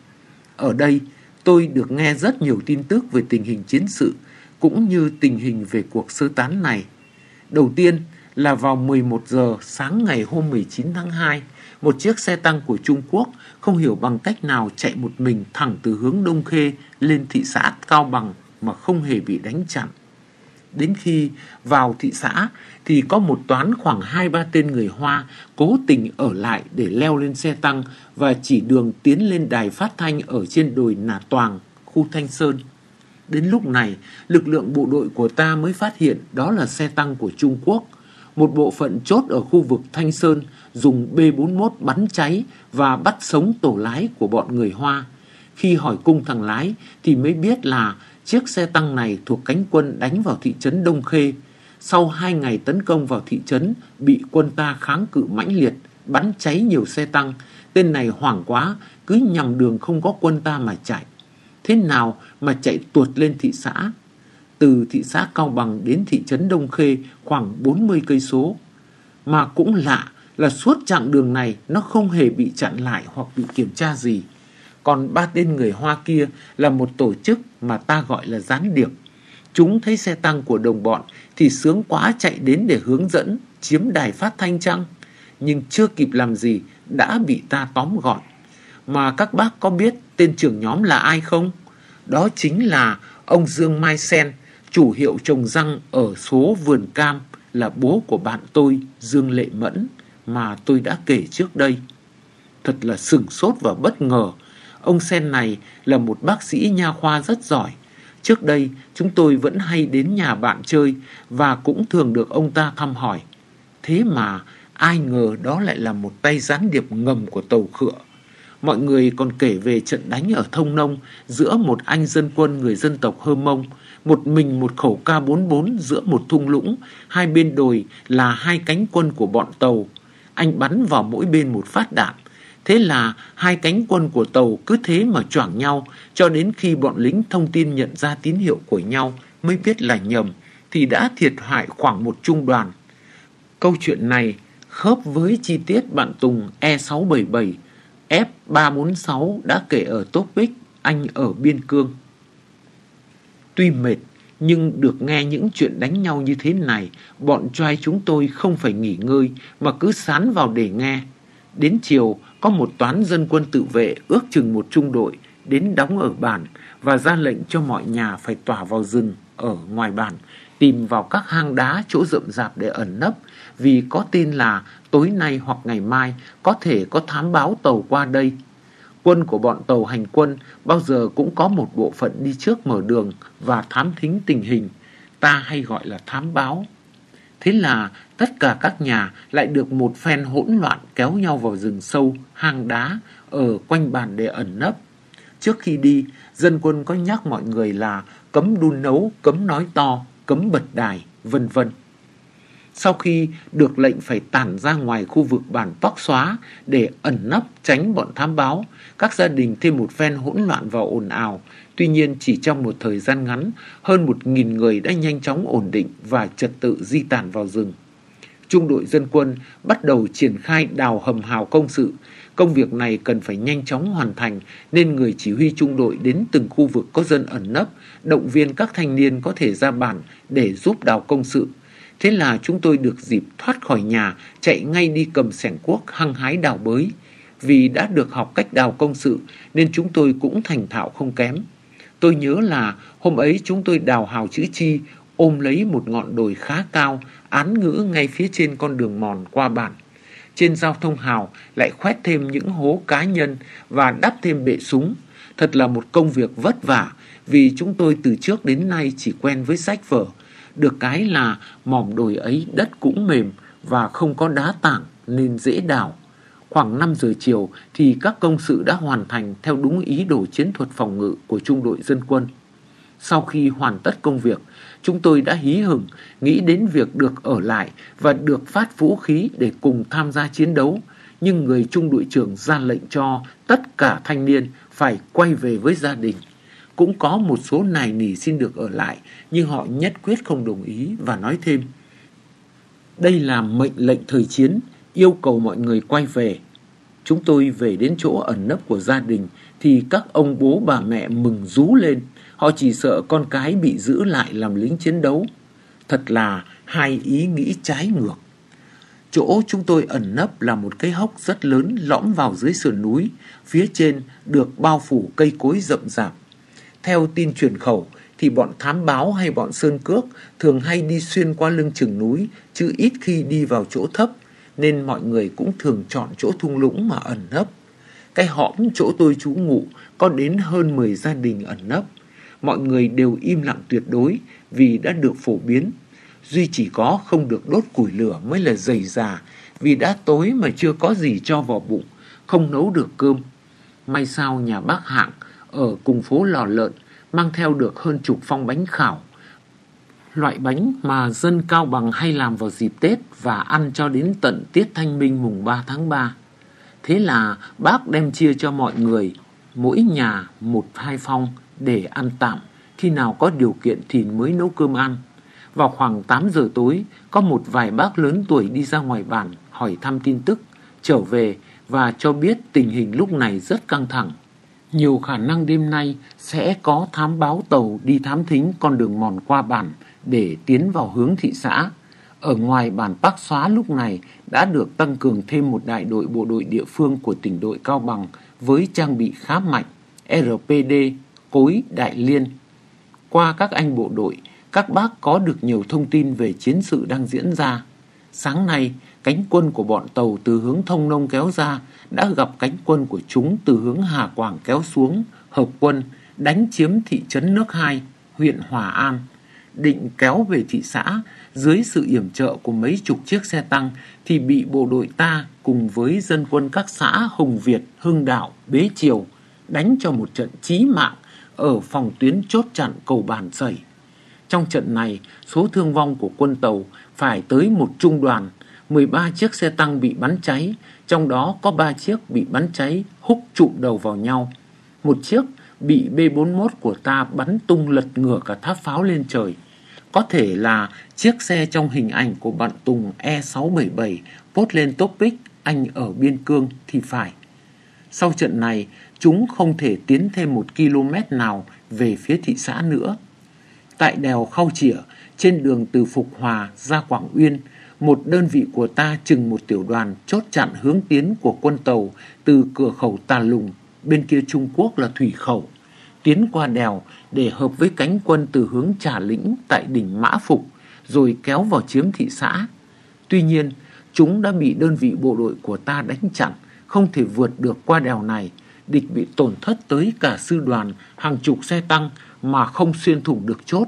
Speaker 1: Ở đây tôi được nghe rất nhiều tin tức về tình hình chiến sự cũng như tình hình về cuộc sơ tán này. Đầu tiên là vào 11 giờ sáng ngày hôm 19 tháng 2, một chiếc xe tăng của Trung Quốc không hiểu bằng cách nào chạy một mình thẳng từ hướng Đông Khê lên thị xã Cao Bằng mà không hề bị đánh chặn. Đến khi vào thị xã thì có một toán khoảng 2-3 tên người Hoa cố tình ở lại để leo lên xe tăng và chỉ đường tiến lên đài phát thanh ở trên đồi Nà Toàng, khu Thanh Sơn. Đến lúc này, lực lượng bộ đội của ta mới phát hiện đó là xe tăng của Trung Quốc. Một bộ phận chốt ở khu vực Thanh Sơn dùng B-41 bắn cháy và bắt sống tổ lái của bọn người Hoa. Khi hỏi cung thằng lái thì mới biết là chiếc xe tăng này thuộc cánh quân đánh vào thị trấn Đông Khê. Sau 2 ngày tấn công vào thị trấn, bị quân ta kháng cự mãnh liệt, bắn cháy nhiều xe tăng. Tên này hoảng quá, cứ nhằm đường không có quân ta mà chạy. Thế nào mà chạy tuột lên thị xã? Từ thị xã Cao Bằng đến thị trấn Đông Khê khoảng 40 cây số. Mà cũng lạ là suốt chặng đường này nó không hề bị chặn lại hoặc bị kiểm tra gì. Còn 3 tên người Hoa kia là một tổ chức mà ta gọi là gián điệp. Chúng thấy xe tăng của đồng bọn thì sướng quá chạy đến để hướng dẫn, chiếm đài phát thanh chăng? Nhưng chưa kịp làm gì đã bị ta tóm gọn. Mà các bác có biết tên trưởng nhóm là ai không? Đó chính là ông Dương Mai Sen, chủ hiệu trồng răng ở số vườn cam, là bố của bạn tôi, Dương Lệ Mẫn, mà tôi đã kể trước đây. Thật là sửng sốt và bất ngờ. Ông Sen này là một bác sĩ nha khoa rất giỏi. Trước đây chúng tôi vẫn hay đến nhà bạn chơi và cũng thường được ông ta thăm hỏi. Thế mà ai ngờ đó lại là một tay gián điệp ngầm của tàu Khựa. Mọi người còn kể về trận đánh ở Thông Nông giữa một anh dân quân người dân tộc Hơ Mông, một mình một khẩu K44 giữa một thung lũng, hai bên đồi là hai cánh quân của bọn tàu. Anh bắn vào mỗi bên một phát đạn. Thế là hai cánh quân của tàu cứ thế mà choảng nhau cho đến khi bọn lính thông tin nhận ra tín hiệu của nhau mới biết là nhầm thì đã thiệt hại khoảng một trung đoàn. Câu chuyện này khớp với chi tiết bạn Tùng E677 F346 đã kể ở Topic Anh ở Biên Cương. Tuy mệt nhưng được nghe những chuyện đánh nhau như thế này, bọn trai chúng tôi không phải nghỉ ngơi mà cứ sán vào để nghe. Đến chiều có một toán dân quân tự vệ ước chừng một trung đội đến đóng ở bản và ra lệnh cho mọi nhà phải tỏa vào rừng ở ngoài bản, tìm vào các hang đá chỗ rậm rạp để ẩn nấp, vì có tin là tối nay hoặc ngày mai có thể có thám báo tàu qua đây. Quân của bọn tàu hành quân bao giờ cũng có một bộ phận đi trước mở đường và thám thính tình hình, ta hay gọi là thám báo. Thế là tất cả các nhà lại được một phen hỗn loạn kéo nhau vào rừng sâu, hang đá ở quanh bản để ẩn nấp. Trước khi đi, dân quân có nhắc mọi người là cấm đun nấu, cấm nói to, cấm bật đài, vân vân. Sau khi được lệnh phải tản ra ngoài khu vực bản Tóc Xóa để ẩn nấp tránh bọn thám báo, các gia đình thêm một phen hỗn loạn và ồn ào. Tuy nhiên chỉ trong một thời gian ngắn, hơn 1.000 người đã nhanh chóng ổn định và trật tự di tản vào rừng. Trung đội dân quân bắt đầu triển khai đào hầm hào công sự. Công việc này cần phải nhanh chóng hoàn thành nên người chỉ huy trung đội đến từng khu vực có dân ẩn nấp, động viên các thanh niên có thể ra bản để giúp đào công sự. Thế là chúng tôi được dịp thoát khỏi nhà, chạy ngay đi cầm xẻng cuốc hăng hái đào bới. Vì đã được học cách đào công sự nên chúng tôi cũng thành thạo không kém. Tôi nhớ là hôm ấy chúng tôi đào hào chữ chi, ôm lấy một ngọn đồi khá cao, án ngữ ngay phía trên con đường mòn qua bản. Trên giao thông hào lại khoét thêm những hố cá nhân và đắp thêm bệ súng. Thật là một công việc vất vả vì chúng tôi từ trước đến nay chỉ quen với sách vở. Được cái là mỏm đồi ấy đất cũng mềm và không có đá tảng nên dễ đào. Khoảng 5 giờ chiều thì các công sự đã hoàn thành theo đúng ý đồ chiến thuật phòng ngự của trung đội dân quân. Sau khi hoàn tất công việc, chúng tôi đã hí hửng nghĩ đến việc được ở lại và được phát vũ khí để cùng tham gia chiến đấu. nhưng người trung đội trưởng ra lệnh cho tất cả thanh niên phải quay về với gia đình. Cũng có một số nài nỉ xin được ở lại, nhưng họ nhất quyết không đồng ý và nói thêm: đây là mệnh lệnh thời chiến, yêu cầu mọi người quay về. Chúng tôi về đến chỗ ẩn nấp của gia đình thì các ông bố bà mẹ mừng rú lên. Họ chỉ sợ con cái bị giữ lại làm lính chiến đấu. Thật là hai ý nghĩ trái ngược. Chỗ chúng tôi ẩn nấp là một cái hốc rất lớn lõm vào dưới sườn núi, phía trên được bao phủ cây cối rậm rạp. Theo tin truyền khẩu thì bọn thám báo hay bọn sơn cước thường hay đi xuyên qua lưng chừng núi, chứ ít khi đi vào chỗ thấp, nên mọi người cũng thường chọn chỗ thung lũng mà ẩn nấp. Cái hõm chỗ tôi trú ngụ có đến hơn 10 gia đình ẩn nấp. Mọi người đều im lặng tuyệt đối vì đã được phổ biến. Duy chỉ có không được đốt củi lửa mới là rầy rà, vì đã tối mà chưa có gì cho vào bụng, không nấu được cơm. May sao nhà bác Hạng ở cùng phố Lò Lợn mang theo được hơn chục phong bánh khảo, loại bánh mà dân Cao Bằng hay làm vào dịp Tết và ăn cho đến tận tiết Thanh Minh mùng 3 tháng 3. Thế là bác đem chia cho mọi người, mỗi nhà 1-2 phong để ăn tạm, khi nào có điều kiện thì mới nấu cơm ăn. Vào khoảng 8 giờ tối, có một vài bác lớn tuổi đi ra ngoài bản hỏi thăm tin tức, trở về và cho biết tình hình lúc này rất căng thẳng. Nhiều khả năng đêm nay sẽ có thám báo tàu đi thám thính con đường mòn qua bản để tiến vào hướng thị xã. Ở ngoài bản Park Xóa lúc này đã được tăng cường thêm một đại đội bộ đội địa phương của tỉnh đội Cao Bằng với trang bị khá mạnh, RPD, cối, đại liên. Qua các anh bộ đội, các bác có được nhiều thông tin về chiến sự đang diễn ra. Sáng nay, cánh quân của bọn tàu từ hướng Thông Nông kéo ra đã gặp cánh quân của chúng từ hướng Hà Quảng kéo xuống, hợp quân, đánh chiếm thị trấn Nước Hai, huyện Hòa An. Định kéo về thị xã, dưới sự yểm trợ của mấy chục chiếc xe tăng thì bị bộ đội ta cùng với dân quân các xã Hùng Việt, Hưng Đạo, Bế Triều đánh cho một trận chí mạng ở phòng tuyến chốt chặn cầu Bản Sẩy. Trong trận này, số thương vong của quân tàu phải tới một trung đoàn, 13 chiếc xe tăng bị bắn cháy, trong đó có 3 chiếc bị bắn cháy húc trụm đầu vào nhau. Một chiếc bị B-41 của ta bắn tung lật ngửa cả tháp pháo lên trời. Có thể là chiếc xe trong hình ảnh của bạn Tùng E677 post lên topic anh ở Biên Cương thì phải. Sau trận này, chúng không thể tiến thêm 1 km nào về phía thị xã nữa. Tại đèo Khao Chỉa, trên đường từ Phục Hòa ra Quảng Uyên, một đơn vị của ta chừng một tiểu đoàn chốt chặn hướng tiến của quân tàu từ cửa khẩu Tà Lùng, bên kia Trung Quốc là thủy khẩu, tiến qua đèo để hợp với cánh quân từ hướng Trà Lĩnh tại đỉnh Mã Phục, rồi kéo vào chiếm thị xã. Tuy nhiên, chúng đã bị đơn vị bộ đội của ta đánh chặn, không thể vượt được qua đèo này. Địch bị tổn thất tới cả sư đoàn, hàng chục xe tăng mà không xuyên thủng được chốt.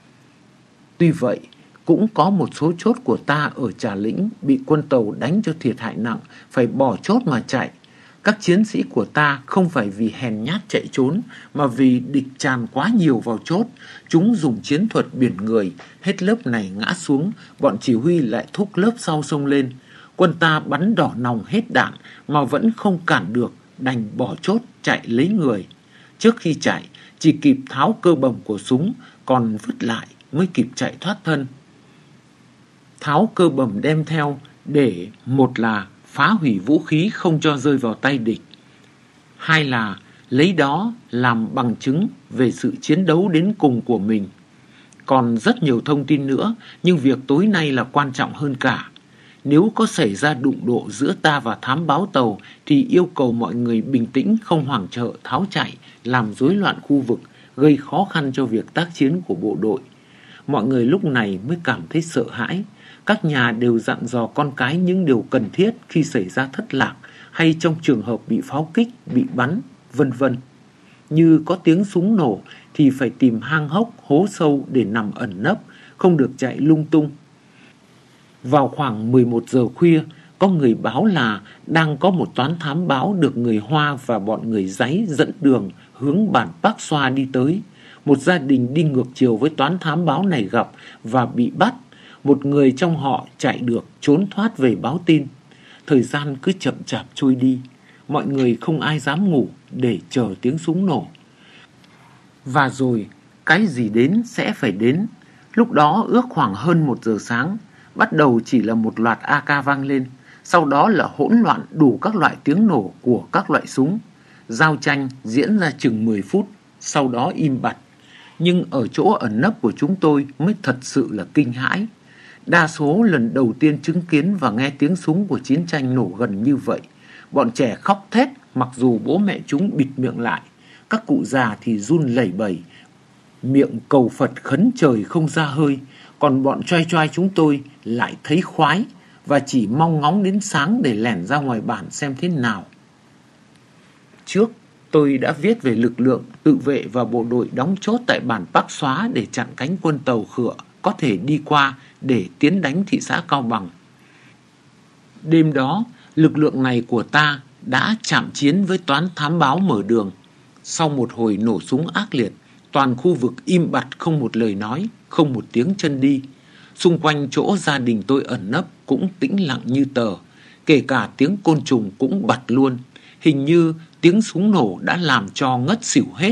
Speaker 1: Tuy vậy, cũng có một số chốt của ta ở Trà Lĩnh bị quân tàu đánh cho thiệt hại nặng, phải bỏ chốt mà chạy. Các chiến sĩ của ta không phải vì hèn nhát chạy trốn, mà vì địch tràn quá nhiều vào chốt. Chúng dùng chiến thuật biển người, hết lớp này ngã xuống, bọn chỉ huy lại thúc lớp sau xông lên. Quân ta bắn đỏ nòng hết đạn mà vẫn không cản được, đành bỏ chốt chạy lấy người. Trước khi chạy, chỉ kịp tháo cơ bầm của súng, còn vứt lại mới kịp chạy thoát thân. Tháo cơ bầm đem theo để một là phá hủy vũ khí không cho rơi vào tay địch, hai là lấy đó làm bằng chứng về sự chiến đấu đến cùng của mình. Còn rất nhiều thông tin nữa, nhưng việc tối nay là quan trọng hơn cả. Nếu có xảy ra đụng độ giữa ta và thám báo tàu thì yêu cầu mọi người bình tĩnh, không hoảng trợ tháo chạy, làm rối loạn khu vực, gây khó khăn cho việc tác chiến của bộ đội. Mọi người lúc này mới cảm thấy sợ hãi. Các nhà đều dặn dò con cái những điều cần thiết khi xảy ra thất lạc hay trong trường hợp bị pháo kích, bị bắn, vân vân. Như có tiếng súng nổ thì phải tìm hang hốc, hố sâu để nằm ẩn nấp, không được chạy lung tung. Vào khoảng 11 giờ khuya, có người báo là đang có một toán thám báo được người Hoa và bọn người Giấy dẫn đường hướng bản Park Xoa đi tới. Một gia đình đi ngược chiều với toán thám báo này gặp và bị bắt. Một người trong họ chạy được, trốn thoát về báo tin. Thời gian cứ chậm chạp trôi đi. Mọi người không ai dám ngủ để chờ tiếng súng nổ. Và rồi, cái gì đến sẽ phải đến. Lúc đó ước khoảng hơn 1 giờ sáng, bắt đầu chỉ là một loạt AK vang lên. Sau đó là hỗn loạn đủ các loại tiếng nổ của các loại súng. Giao tranh diễn ra chừng 10 phút, sau đó im bặt. Nhưng ở chỗ ẩn nấp của chúng tôi mới thật sự là kinh hãi. Đa số lần đầu tiên chứng kiến và nghe tiếng súng của chiến tranh nổ gần như vậy. Bọn trẻ khóc thét mặc dù bố mẹ chúng bịt miệng lại. Các cụ già thì run lẩy bẩy, miệng cầu Phật khấn trời không ra hơi. Còn bọn choai choai chúng tôi lại thấy khoái và chỉ mong ngóng đến sáng để lẻn ra ngoài bản xem thế nào. Trước, tôi đã viết về lực lượng tự vệ và bộ đội đóng chốt tại bản Bắc Xóa để chặn cánh quân tàu Khựa có thể đi qua để tiến đánh thị xã Cao Bằng. Đêm đó, lực lượng này của ta đã chạm chiến với toán thám báo mở đường. Sau một hồi nổ súng ác liệt, toàn khu vực im bặt không một lời nói, không một tiếng chân đi. Xung quanh chỗ gia đình tôi ẩn nấp cũng tĩnh lặng như tờ, kể cả tiếng côn trùng cũng bặt luôn. Hình như tiếng súng nổ đã làm cho ngất xỉu hết.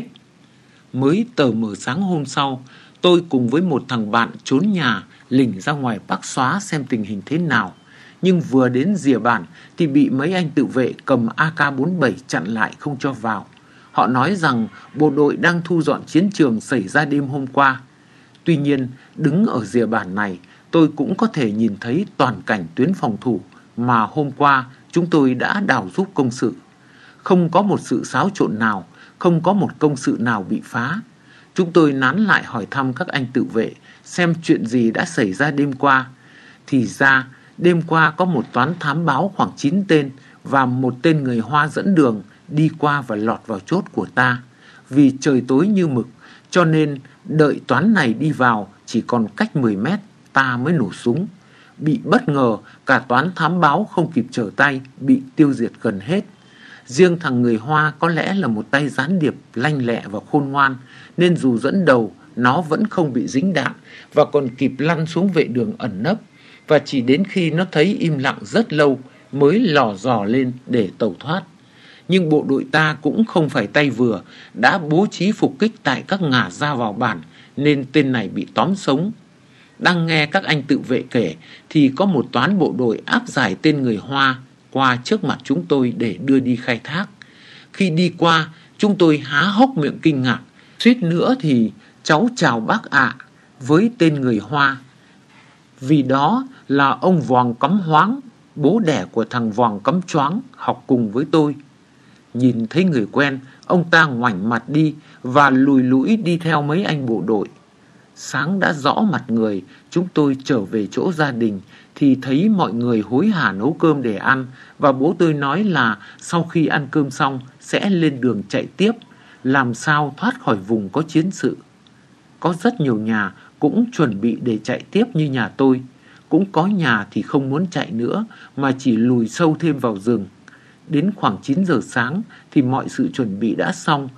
Speaker 1: Mới tờ mờ sáng hôm sau, tôi cùng với một thằng bạn trốn nhà lỉnh ra ngoài Bắc Xóa xem tình hình thế nào. Nhưng vừa đến rìa bản thì bị mấy anh tự vệ cầm AK-47 chặn lại không cho vào. Họ nói rằng bộ đội đang thu dọn chiến trường xảy ra đêm hôm qua. Tuy nhiên, đứng ở rìa bản này, tôi cũng có thể nhìn thấy toàn cảnh tuyến phòng thủ mà hôm qua chúng tôi đã đào giúp công sự. Không có một sự xáo trộn nào, không có một công sự nào bị phá. Chúng tôi nán lại hỏi thăm các anh tự vệ xem chuyện gì đã xảy ra đêm qua. Thì ra, đêm qua có một toán thám báo khoảng 9 tên và một tên người Hoa dẫn đường đi qua và lọt vào chốt của ta. Vì trời tối như mực, cho nên đợi toán này đi vào chỉ còn cách 10 mét, ta mới nổ súng. Bị bất ngờ, cả toán thám báo không kịp trở tay, bị tiêu diệt gần hết. Riêng thằng người Hoa có lẽ là một tay gián điệp lanh lẹ và khôn ngoan, nên dù dẫn đầu, nó vẫn không bị dính đạn và còn kịp lăn xuống vệ đường ẩn nấp. Và chỉ đến khi nó thấy im lặng rất lâu mới lò dò lên để tẩu thoát. Nhưng bộ đội ta cũng không phải tay vừa, đã bố trí phục kích tại các ngả ra vào bản, nên tên này bị tóm sống. Đang nghe các anh tự vệ kể thì có một toán bộ đội áp giải tên người Hoa qua trước mặt chúng tôi để đưa đi khai thác. Khi đi qua, chúng tôi há hốc miệng kinh ngạc, suýt nữa thì cháu chào bác ạ với tên người Hoa. Vì đó là ông Vòng Cắm Hoáng, bố đẻ của thằng Vòng Cắm Choáng học cùng với tôi. Nhìn thấy người quen, ông ta ngoảnh mặt đi và lùi lũi đi theo mấy anh bộ đội. Sáng đã rõ mặt người, chúng tôi trở về chỗ gia đình thì thấy mọi người hối hả nấu cơm để ăn, và bố tôi nói là sau khi ăn cơm xong sẽ lên đường chạy tiếp, làm sao thoát khỏi vùng có chiến sự. Có rất nhiều nhà cũng chuẩn bị để chạy tiếp như nhà tôi. Cũng có nhà thì không muốn chạy nữa mà chỉ lùi sâu thêm vào rừng. Đến khoảng 9 giờ sáng thì mọi sự chuẩn bị đã xong.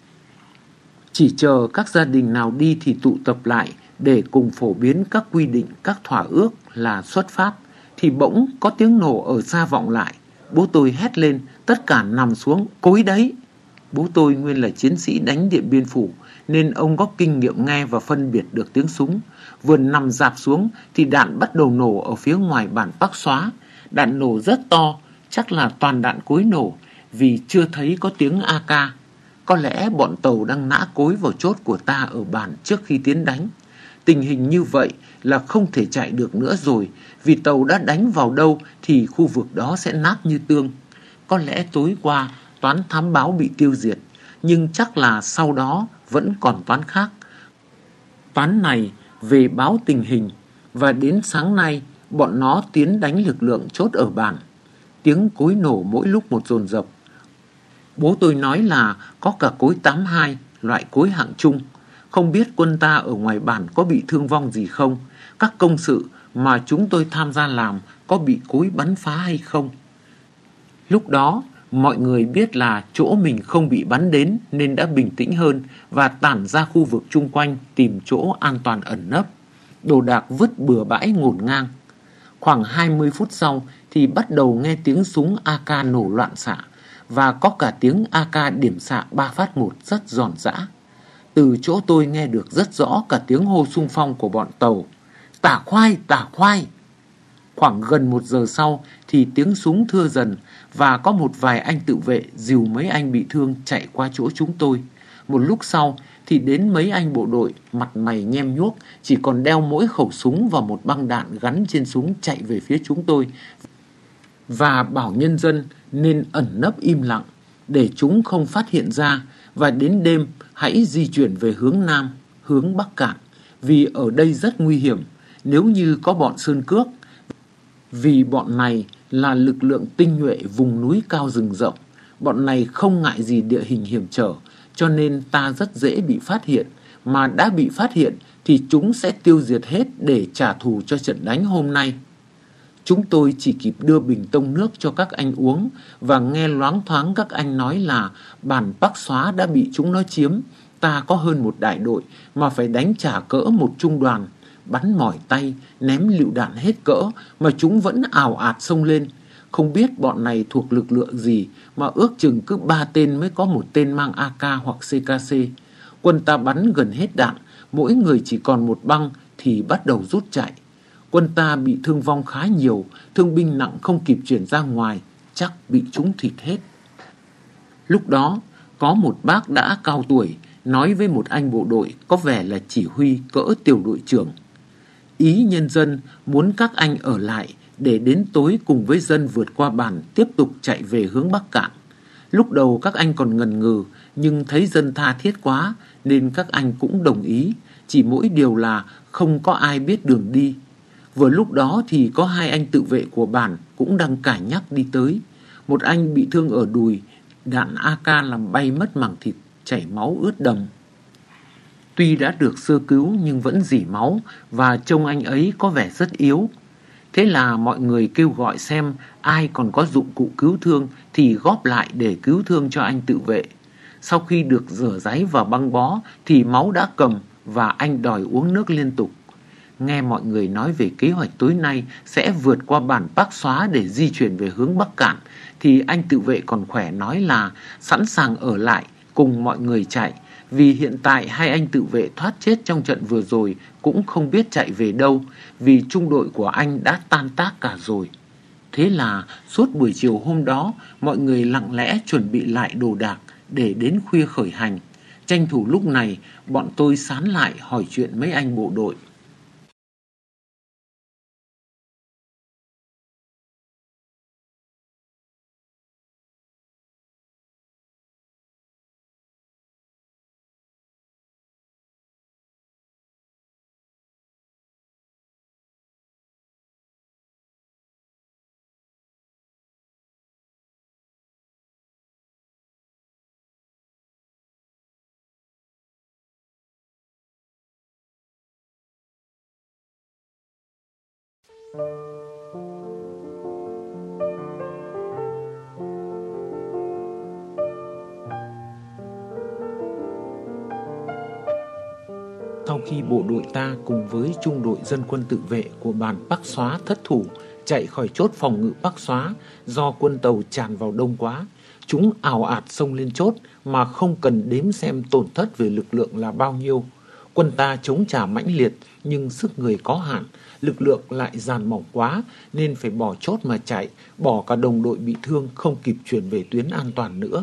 Speaker 1: Chỉ chờ các gia đình nào đi thì tụ tập lại để cùng phổ biến các quy định, các thỏa ước là xuất phát. Thì bỗng có tiếng nổ ở xa vọng lại. Bố tôi hét lên, tất cả nằm xuống, cối đấy. Bố tôi nguyên là chiến sĩ đánh Điện Biên Phủ, nên ông có kinh nghiệm nghe và phân biệt được tiếng súng. Vừa nằm rạp xuống thì đạn bắt đầu nổ ở phía ngoài bản Bắc Xóa. Đạn nổ rất to, chắc là toàn đạn cối nổ, vì chưa thấy có tiếng AK. Có lẽ bọn tàu đang nã cối vào chốt của ta ở bản trước khi tiến đánh. Tình hình như vậy là không thể chạy được nữa rồi, vì tàu đã đánh vào đâu thì khu vực đó sẽ nát như tương. Có lẽ tối qua toán thám báo bị tiêu diệt, nhưng chắc là sau đó vẫn còn toán khác. Toán này về báo tình hình, và đến sáng nay bọn nó tiến đánh lực lượng chốt ở bản. Tiếng cối nổ mỗi lúc một dồn dập. Bố tôi nói là có cả cối 82, loại cối hạng trung. Không biết quân ta ở ngoài bản có bị thương vong gì không? Các công sự mà chúng tôi tham gia làm có bị cối bắn phá hay không? Lúc đó, mọi người biết là chỗ mình không bị bắn đến nên đã bình tĩnh hơn và tản ra khu vực chung quanh tìm chỗ an toàn ẩn nấp. Đồ đạc vứt bừa bãi ngổn ngang. Khoảng 20 phút sau thì bắt đầu nghe tiếng súng AK nổ loạn xạ và có cả tiếng AK điểm xạ 3 phát một rất giòn giã. Từ chỗ tôi nghe được rất rõ cả tiếng hô xung phong của bọn Tàu. Tả khoai, tả khoai! Khoảng gần 1 giờ sau thì tiếng súng thưa dần và có một vài anh tự vệ dìu mấy anh bị thương chạy qua chỗ chúng tôi. Một lúc sau thì đến mấy anh bộ đội mặt mày nhem nhuốc, chỉ còn đeo mỗi khẩu súng và một băng đạn gắn trên súng chạy về phía chúng tôi và bảo nhân dân nên ẩn nấp im lặng để chúng không phát hiện ra, và đến đêm hãy di chuyển về hướng Nam, hướng Bắc Cạn, vì ở đây rất nguy hiểm nếu như có bọn Sơn Cước, vì bọn này là lực lượng tinh nhuệ vùng núi cao rừng rộng. Bọn này không ngại gì địa hình hiểm trở, cho nên ta rất dễ bị phát hiện, mà đã bị phát hiện thì chúng sẽ tiêu diệt hết để trả thù cho trận đánh hôm nay. Chúng tôi chỉ kịp đưa bình tông nước cho các anh uống và nghe loáng thoáng các anh nói là bản Bắc Xóa đã bị chúng nó chiếm. Ta có hơn một đại đội mà phải đánh trả cỡ một trung đoàn, bắn mỏi tay, ném lựu đạn hết cỡ mà chúng vẫn ào ạt xông lên. Không biết bọn này thuộc lực lượng gì mà ước chừng cứ 3 tên mới có một tên mang AK hoặc CKC. Quân ta bắn gần hết đạn, mỗi người chỉ còn một băng thì bắt đầu rút chạy. Quân ta bị thương vong khá nhiều, thương binh nặng không kịp chuyển ra ngoài, chắc bị chúng thịt hết. Lúc đó, có một bác đã cao tuổi nói với một anh bộ đội có vẻ là chỉ huy cỡ tiểu đội trưởng. Ý nhân dân muốn các anh ở lại để đến tối cùng với dân vượt qua bản tiếp tục chạy về hướng Bắc Cạn. Lúc đầu các anh còn ngần ngừ, nhưng thấy dân tha thiết quá nên các anh cũng đồng ý, chỉ mỗi điều là không có ai biết đường đi. Vừa lúc đó thì có 2 anh tự vệ của bản cũng đang cải nhắc đi tới. Một anh bị thương ở đùi, đạn AK làm bay mất màng thịt, chảy máu ướt đầm. Tuy đã được sơ cứu nhưng vẫn rỉ máu và trông anh ấy có vẻ rất yếu. Thế là mọi người kêu gọi xem ai còn có dụng cụ cứu thương thì góp lại để cứu thương cho anh tự vệ. Sau khi được rửa ráy và băng bó thì máu đã cầm và anh đòi uống nước liên tục. Nghe mọi người nói về kế hoạch tối nay sẽ vượt qua bản Bắc Xóa để di chuyển về hướng Bắc Cạn, thì anh tự vệ còn khỏe nói là sẵn sàng ở lại cùng mọi người chạy, vì hiện tại 2 anh tự vệ thoát chết trong trận vừa rồi cũng không biết chạy về đâu, vì trung đội của anh đã tan tác cả rồi. Thế là suốt buổi chiều hôm đó, mọi người lặng lẽ chuẩn bị lại đồ đạc để đến khuya khởi hành. Tranh thủ lúc này, bọn tôi sán lại hỏi chuyện mấy anh bộ đội. Sau khi bộ đội ta cùng với trung đội dân quân tự vệ của bản Bắc Xóa thất thủ chạy khỏi chốt phòng ngự Bắc Xóa do quân Tàu tràn vào đông quá, chúng ào ạt xông lên chốt mà không cần đếm xem tổn thất về lực lượng là bao nhiêu. Quân ta chống trả mãnh liệt nhưng sức người có hạn, lực lượng lại dàn mỏng quá nên phải bỏ chốt mà chạy, bỏ cả đồng đội bị thương không kịp chuyển về tuyến an toàn nữa.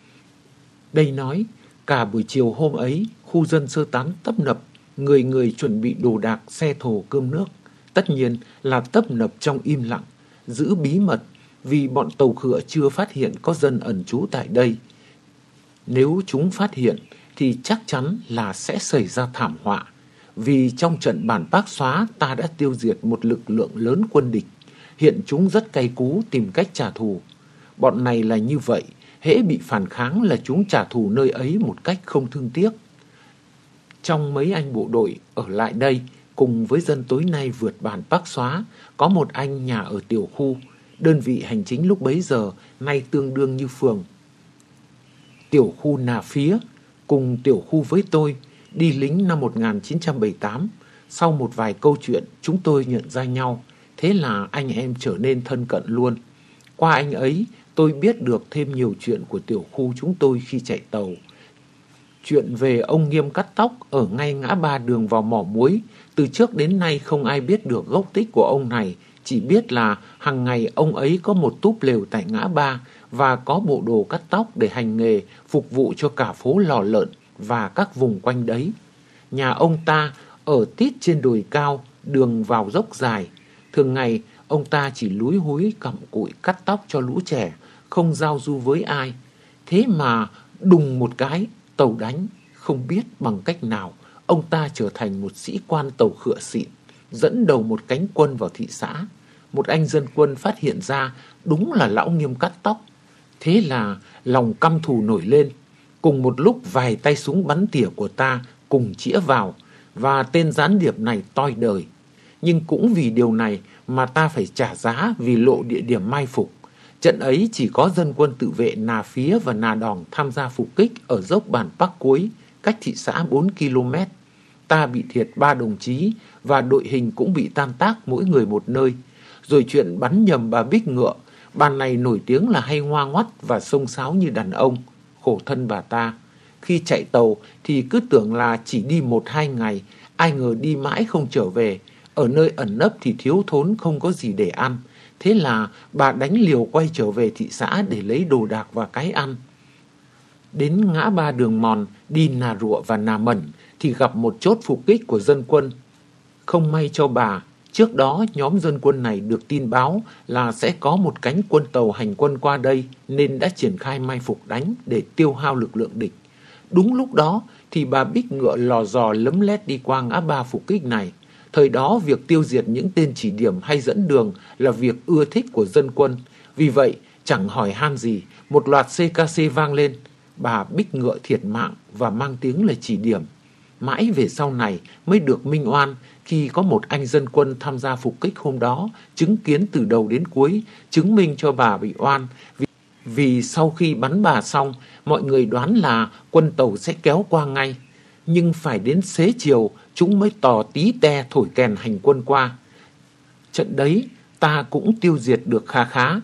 Speaker 1: Đây nói, cả buổi chiều hôm ấy, khu dân sơ tán tấp nập, người người chuẩn bị đồ đạc, xe thồ, cơm nước. Tất nhiên là tấp nập trong im lặng, giữ bí mật vì bọn Tàu Khựa chưa phát hiện có dân ẩn trú tại đây. Nếu chúng phát hiện thì chắc chắn là sẽ xảy ra thảm họa, vì trong trận bản Bắc Xóa ta đã tiêu diệt một lực lượng lớn quân địch. Hiện chúng rất cay cú tìm cách trả thù. Bọn này là như vậy, hễ bị phản kháng là chúng trả thù nơi ấy một cách không thương tiếc. Trong mấy anh bộ đội ở lại đây cùng với dân tối nay vượt bản Bắc Xóa, có một anh nhà ở tiểu khu, đơn vị hành chính lúc bấy giờ nay tương đương như phường. Tiểu khu Nà Phía cùng tiểu khu với tôi đi lính năm 1978. Sau một vài câu chuyện chúng tôi nhận ra nhau, Thế là anh em trở nên thân cận luôn. Qua anh ấy, tôi biết được thêm nhiều chuyện của tiểu khu chúng tôi khi chạy tàu. Chuyện về ông Nghiêm cắt tóc ở ngay ngã ba đường vào mỏ muối, từ trước đến nay không ai biết được gốc tích của ông này, chỉ biết là hàng ngày ông ấy có một túp lều tại ngã ba và có bộ đồ cắt tóc để hành nghề phục vụ cho cả phố Lò Lợn và các vùng quanh đấy. Nhà ông ta ở tít trên đồi cao, đường vào dốc dài. Thường ngày, ông ta chỉ lúi húi cặm cụi cắt tóc cho lũ trẻ, không giao du với ai. Thế mà đùng một cái, tàu đánh, không biết bằng cách nào, ông ta trở thành một sĩ quan tàu khựa xịn, dẫn đầu một cánh quân vào thị xã. Một anh dân quân phát hiện ra đúng là lão Nghiêm cắt tóc. Thế là lòng căm thù nổi lên. Cùng một lúc vài tay súng bắn tỉa của ta cùng chĩa vào, và tên gián điệp này toi đời. Nhưng cũng vì điều này mà ta phải trả giá vì lộ địa điểm mai phục. Trận ấy chỉ có dân quân tự vệ Nà Phía và Nà Đòn tham gia phục kích ở dốc Bản Bắc Cuối, cách thị xã 4 km. Ta bị thiệt 3 đồng chí và đội hình cũng bị tan tác mỗi người một nơi. Rồi chuyện bắn nhầm bà Bích Ngựa, bà này nổi tiếng là hay ngoa ngoắt và xông xáo như đàn ông. Khổ thân bà ta. Khi chạy tàu thì cứ tưởng là chỉ đi 1-2 ngày, ai ngờ đi mãi không trở về. Ở nơi ẩn nấp thì thiếu thốn không có gì để ăn. Thế là bà đánh liều quay trở về thị xã để lấy đồ đạc và cái ăn. Đến ngã ba đường mòn đi Nà Rụa và Nà Mẩn thì gặp một chốt phục kích của dân quân. Không may cho bà, trước đó nhóm dân quân này được tin báo là sẽ có một cánh quân tàu hành quân qua đây nên đã triển khai mai phục đánh để tiêu hao lực lượng địch. Đúng lúc đó thì bà Bích Ngựa lò dò lấm lét đi qua ngã ba phục kích này. Thời đó việc tiêu diệt những tên chỉ điểm hay dẫn đường là việc ưa thích của dân quân. Vì vậy chẳng hỏi han gì, một loạt CKC vang lên. Bà Bích Ngựa thiệt mạng và mang tiếng là chỉ điểm. Mãi về sau này mới được minh oan khi có một anh dân quân tham gia phục kích hôm đó, chứng kiến từ đầu đến cuối, chứng minh cho bà bị oan. Vì sau khi bắn bà xong, mọi người đoán là quân tàu sẽ kéo qua ngay. Nhưng phải đến xế chiều, chúng mới tò tí te thổi kèn hành quân qua. Trận đấy, ta cũng tiêu diệt được kha khá.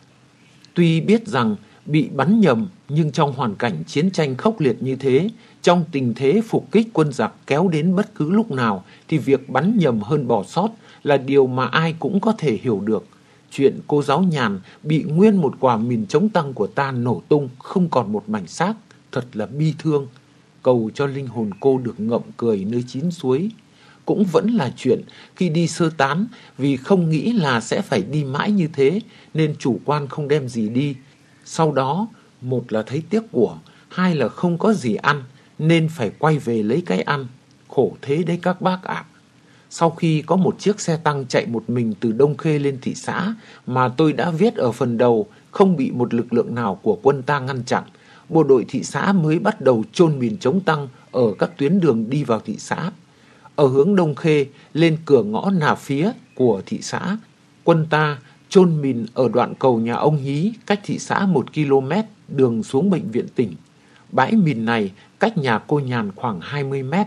Speaker 1: Tuy biết rằng bị bắn nhầm, nhưng trong hoàn cảnh chiến tranh khốc liệt như thế, trong tình thế phục kích quân giặc kéo đến bất cứ lúc nào, thì việc bắn nhầm hơn bỏ sót là điều mà ai cũng có thể hiểu được. Chuyện cô giáo Nhàn bị nguyên một quả mìn chống tăng của ta nổ tung, không còn một mảnh xác, thật là bi thương. Cầu cho linh hồn cô được ngậm cười nơi chín suối. Cũng vẫn là chuyện khi đi sơ tán, vì không nghĩ là sẽ phải đi mãi như thế, nên chủ quan không đem gì đi. Sau đó, một là thấy tiếc của, hai là không có gì ăn, nên phải quay về lấy cái ăn. Khổ thế đấy các bác ạ. Sau khi có một chiếc xe tăng chạy một mình từ Đông Khê lên thị xã mà tôi đã viết ở phần đầu không bị một lực lượng nào của quân ta ngăn chặn, bộ đội thị xã mới bắt đầu chôn mìn chống tăng ở các tuyến đường đi vào thị xã. Ở hướng Đông Khê lên cửa ngõ Nà Phía của thị xã, quân ta chôn mìn ở đoạn cầu nhà ông Hí cách thị xã 1 km đường xuống bệnh viện tỉnh. Bãi mìn này cách nhà cô Nhàn khoảng 20 mét.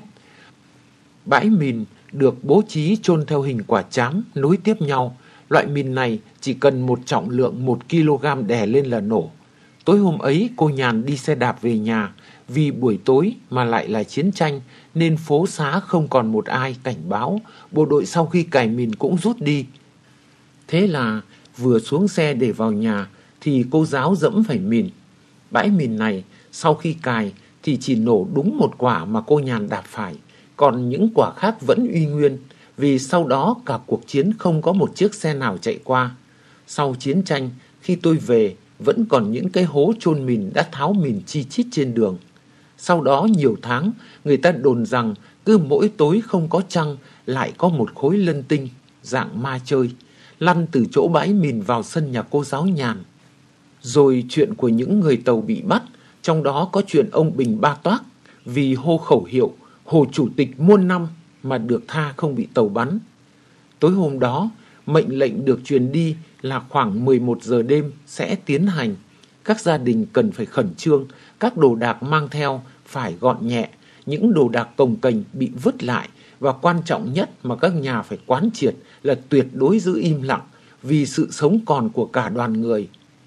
Speaker 1: Bãi mìn được bố trí chôn theo hình quả trám nối tiếp nhau. Loại mìn này chỉ cần một trọng lượng 1 kg đè lên là nổ. Tối hôm ấy cô Nhàn đi xe đạp về nhà. Vì buổi tối mà lại là chiến tranh nên phố xá không còn một ai cảnh báo. Bộ đội sau khi cài mìn cũng rút đi. Thế là vừa xuống xe để vào nhà thì cô giáo dẫm phải mìn. Bãi mìn này sau khi cài thì chỉ nổ đúng một quả mà cô Nhàn đạp phải. Còn những quả khác vẫn uy nguyên, vì sau đó cả cuộc chiến không có một chiếc xe nào chạy qua. Sau chiến tranh, khi tôi về, vẫn còn những cái hố chôn mìn đã tháo mìn chi chít trên đường. Sau đó nhiều tháng, người ta đồn rằng cứ mỗi tối không có trăng lại có một khối lân tinh, dạng ma chơi, lăn từ chỗ bãi mìn vào sân nhà cô giáo Nhàn. Rồi chuyện của những người tàu bị bắt, trong đó có chuyện ông Bình Ba Toác vì hô khẩu hiệu Hồ Chủ tịch muôn năm mà được tha không bị tàu bắn. Tối hôm đó, mệnh lệnh được truyền đi là khoảng 11 giờ đêm sẽ tiến hành. Các gia đình cần phải khẩn trương, các đồ đạc mang theo phải gọn nhẹ, những đồ đạc cồng kềnh bị vứt lại Và quan trọng nhất mà các nhà phải quán triệt là tuyệt đối giữ im lặng vì sự sống còn của cả đoàn người.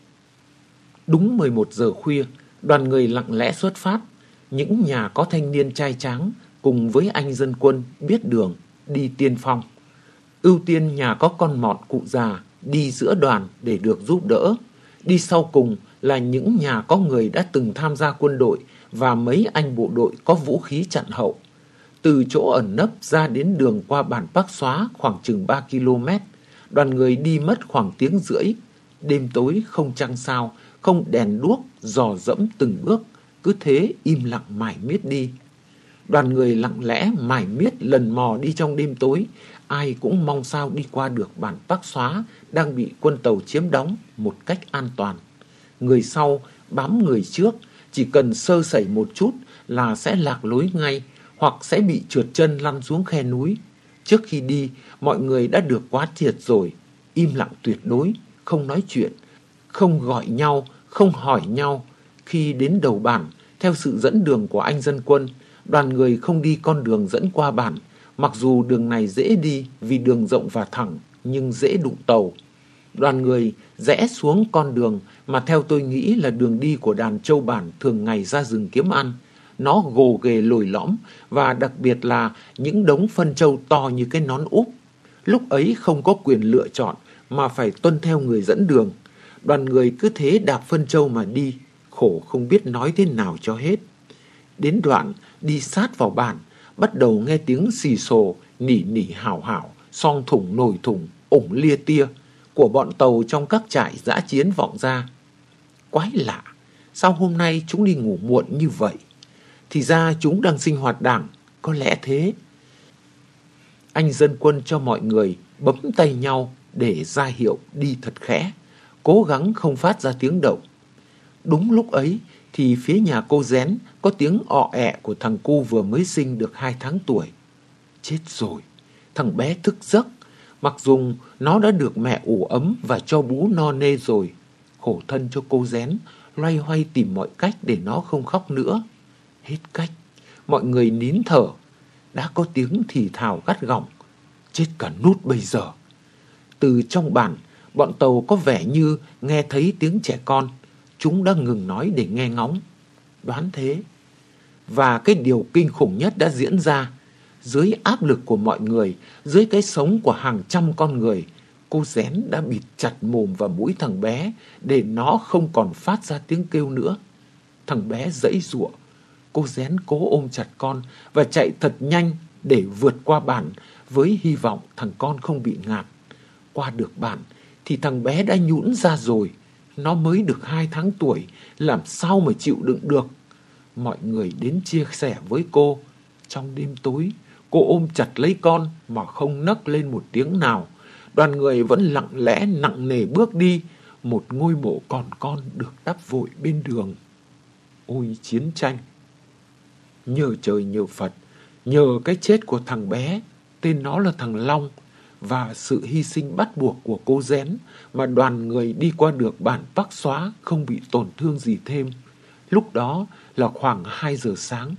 Speaker 1: Đúng 11 giờ khuya, đoàn người lặng lẽ xuất phát. Những nhà có thanh niên trai tráng cùng với anh dân quân biết đường đi tiên phong. Ưu tiên nhà có con mọn cụ già đi giữa đoàn để được giúp đỡ. Đi sau cùng là những nhà có người đã từng tham gia quân đội và mấy anh bộ đội có vũ khí chặn hậu. Từ chỗ ẩn nấp ra đến đường qua bản Bắc Xóa khoảng chừng 3 km, đoàn người đi mất khoảng tiếng rưỡi. Đêm tối không trăng sao, không đèn đuốc, dò dẫm từng bước, cứ thế im lặng mải miết đi. Đoàn người lặng lẽ mải miết lần mò đi trong đêm tối, ai cũng mong sao đi qua được bản Bắc Xóa đang bị quân tàu chiếm đóng một cách an toàn. Người sau bám người trước, chỉ cần sơ sẩy một chút là sẽ lạc lối ngay hoặc sẽ bị trượt chân lăn xuống khe núi. Trước khi đi, mọi người đã được quán triệt rồi, im lặng tuyệt đối, không nói chuyện, không gọi nhau, không hỏi nhau. Khi đến đầu bản, theo sự dẫn đường của anh dân quân, đoàn người không đi con đường dẫn qua bản. Mặc dù đường này dễ đi vì đường rộng và thẳng, nhưng dễ đụng tàu. Đoàn người rẽ xuống con đường mà theo tôi nghĩ là đường đi của đàn trâu bản thường ngày ra rừng kiếm ăn. Nó gồ ghề lồi lõm và đặc biệt là những đống phân trâu to như cái nón úp. Lúc ấy không có quyền lựa chọn mà phải tuân theo người dẫn đường. Đoàn người cứ thế đạp phân trâu mà đi, khổ không biết nói thế nào cho hết. Đến đoạn đi sát vào bản, bắt đầu nghe tiếng xì xồ, nỉ nỉ hào hào, song thủng nồi thủng, ủng lia tia của bọn tàu trong các trại dã chiến vọng ra. Quái lạ, sao hôm nay chúng đi ngủ muộn như vậy? Thì ra chúng đang sinh hoạt đảng, có lẽ thế. Anh dân quân cho mọi người bấm tay nhau để ra hiệu đi thật khẽ, cố gắng không phát ra tiếng động. Đúng lúc ấy thì phía nhà cô Rén có tiếng ọ ẹ của thằng cu vừa mới sinh được 2 tháng tuổi. Chết rồi, thằng bé thức giấc, mặc dù nó đã được mẹ ủ ấm và cho bú no nê rồi. Khổ thân cho cô Rén, loay hoay tìm mọi cách để nó không khóc nữa. Hết cách, mọi người nín thở. Đã có tiếng thì thào gắt gỏng. Chết cả nút bây giờ. Từ trong bản, bọn tàu có vẻ như nghe thấy tiếng trẻ con. Chúng đã ngừng nói để nghe ngóng. Đoán thế. Và cái điều kinh khủng nhất đã diễn ra. Dưới áp lực của mọi người, dưới cái sống của hàng trăm con người, cô Rén đã bịt chặt mồm và mũi thằng bé để nó không còn phát ra tiếng kêu nữa. Thằng bé giãy giụa. Cô Rén cố ôm chặt con và chạy thật nhanh để vượt qua bản với hy vọng thằng con không bị ngạt. Qua được bản thì thằng bé đã nhũn ra rồi. Nó mới được 2 tháng tuổi, làm sao mà chịu đựng được. Mọi người đến chia sẻ với cô. Trong đêm tối, cô ôm chặt lấy con mà không nấc lên một tiếng nào. Đoàn người vẫn lặng lẽ nặng nề bước đi. Một ngôi mộ còn con được đắp vội bên đường. Ôi chiến tranh! Nhờ trời nhờ Phật, nhờ cái chết của thằng bé, tên nó là thằng Long, và sự hy sinh bắt buộc của cô Rén mà đoàn người đi qua được bản Bắc Xóa không bị tổn thương gì thêm. Lúc đó là khoảng 2 giờ sáng.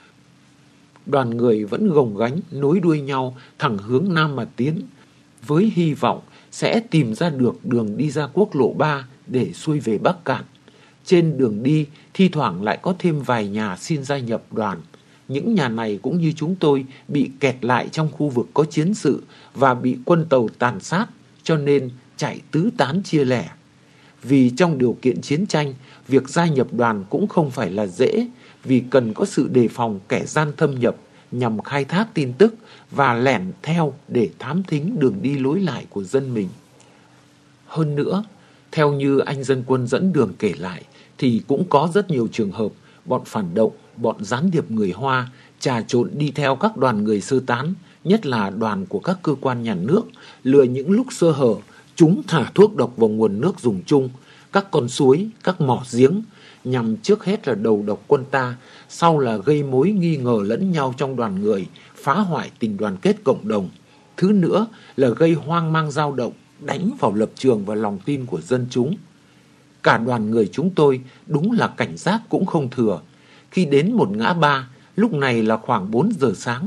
Speaker 1: Đoàn người vẫn gồng gánh nối đuôi nhau thẳng hướng Nam mà tiến, với hy vọng sẽ tìm ra được đường đi ra quốc lộ 3 để xuôi về Bắc Cạn. Trên đường đi, thi thoảng lại có thêm vài nhà xin gia nhập đoàn. Những nhà này cũng như chúng tôi bị kẹt lại trong khu vực có chiến sự và bị quân tàu tàn sát, cho nên chạy tứ tán chia lẻ. Vì trong điều kiện chiến tranh, việc gia nhập đoàn cũng không phải là dễ, vì cần có sự đề phòng kẻ gian thâm nhập nhằm khai thác tin tức và lẻn theo để thám thính đường đi lối lại của dân mình. Hơn nữa, theo như anh dân quân dẫn đường kể lại, thì cũng có rất nhiều trường hợp bọn phản động, bọn gián điệp người Hoa trà trộn đi theo các đoàn người sơ tán, nhất là đoàn của các cơ quan nhà nước, lừa những lúc sơ hở, chúng thả thuốc độc vào nguồn nước dùng chung, các con suối, các mỏ giếng, nhằm trước hết là đầu độc quân ta, sau là gây mối nghi ngờ lẫn nhau trong đoàn người, phá hoại tình đoàn kết cộng đồng. Thứ nữa là gây hoang mang dao động, đánh vào lập trường và lòng tin của dân chúng. Cả đoàn người chúng tôi đúng là cảnh giác cũng không thừa. Khi đến một ngã ba, lúc này là khoảng 4 giờ sáng,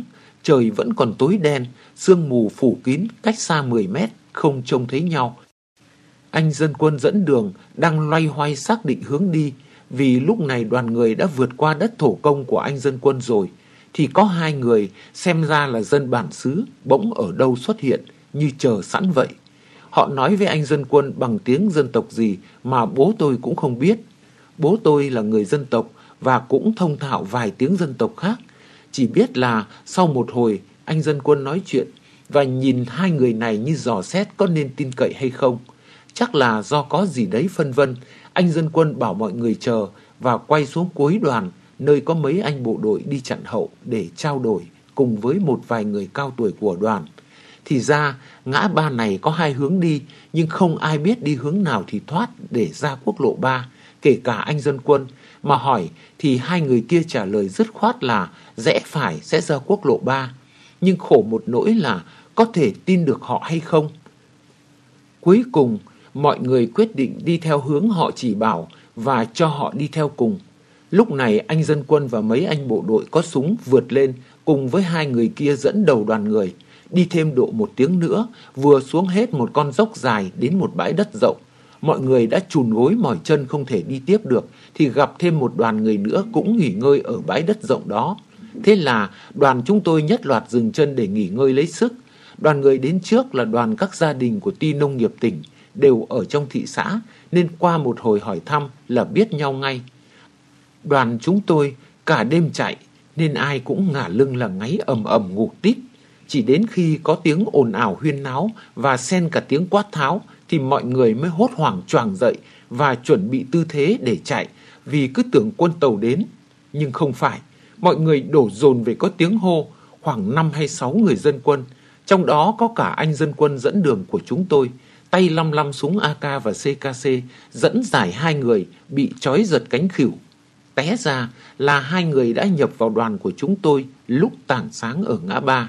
Speaker 1: Trời vẫn còn tối đen, sương mù phủ kín cách xa 10 mét, không trông thấy nhau. Anh dân quân dẫn đường đang loay hoay xác định hướng đi, vì lúc này đoàn người đã vượt qua đất thổ công của anh dân quân rồi. Thì có hai người xem ra là dân bản xứ bỗng ở đâu xuất hiện như chờ sẵn vậy. Họ nói với anh dân quân bằng tiếng dân tộc gì mà bố tôi cũng không biết. Bố tôi là người dân tộc và cũng thông thạo vài tiếng dân tộc khác. Chỉ biết là sau một hồi anh dân quân nói chuyện và nhìn hai người này như dò xét có nên tin cậy hay không. Chắc là do có gì đấy phân vân, anh dân quân bảo mọi người chờ và quay xuống cuối đoàn, nơi có mấy anh bộ đội đi chặn hậu để trao đổi cùng với một vài người cao tuổi của đoàn. Thì ra ngã ba này có hai hướng đi, nhưng không ai biết đi hướng nào thì thoát để ra quốc lộ 3, kể cả anh dân quân. Mà hỏi thì hai người kia trả lời dứt khoát là rẽ phải sẽ ra quốc lộ 3. Nhưng khổ một nỗi là có thể tin được họ hay không. Cuối cùng mọi người quyết định đi theo hướng họ chỉ bảo và cho họ đi theo cùng. Lúc này anh dân quân và mấy anh bộ đội có súng vượt lên cùng với hai người kia dẫn đầu đoàn người. Đi thêm độ 1 tiếng nữa, vừa xuống hết một con dốc dài đến một bãi đất rộng. Mọi người đã chùn gối mỏi chân không thể đi tiếp được, thì gặp thêm một đoàn người nữa cũng nghỉ ngơi ở bãi đất rộng đó. Thế là đoàn chúng tôi nhất loạt dừng chân để nghỉ ngơi lấy sức. Đoàn người đến trước là đoàn các gia đình của ty nông nghiệp tỉnh, đều ở trong thị xã, nên qua một hồi hỏi thăm là biết nhau ngay. Đoàn chúng tôi cả đêm chạy, nên ai cũng ngả lưng là ngáy ầm ầm ngủ tít. Chỉ đến khi có tiếng ồn ào huyên náo và xen cả tiếng quát tháo thì mọi người mới hốt hoảng choàng dậy và chuẩn bị tư thế để chạy, vì cứ tưởng quân tàu đến. Nhưng không phải, mọi người đổ dồn về có tiếng hô, khoảng 5 hay 6 người dân quân, trong đó có cả anh dân quân dẫn đường của chúng tôi, tay lăm lăm súng AK và CKC, dẫn giải hai người bị trói giật cánh khuỷu. Té ra là hai người đã nhập vào đoàn của chúng tôi lúc tảng sáng ở ngã ba.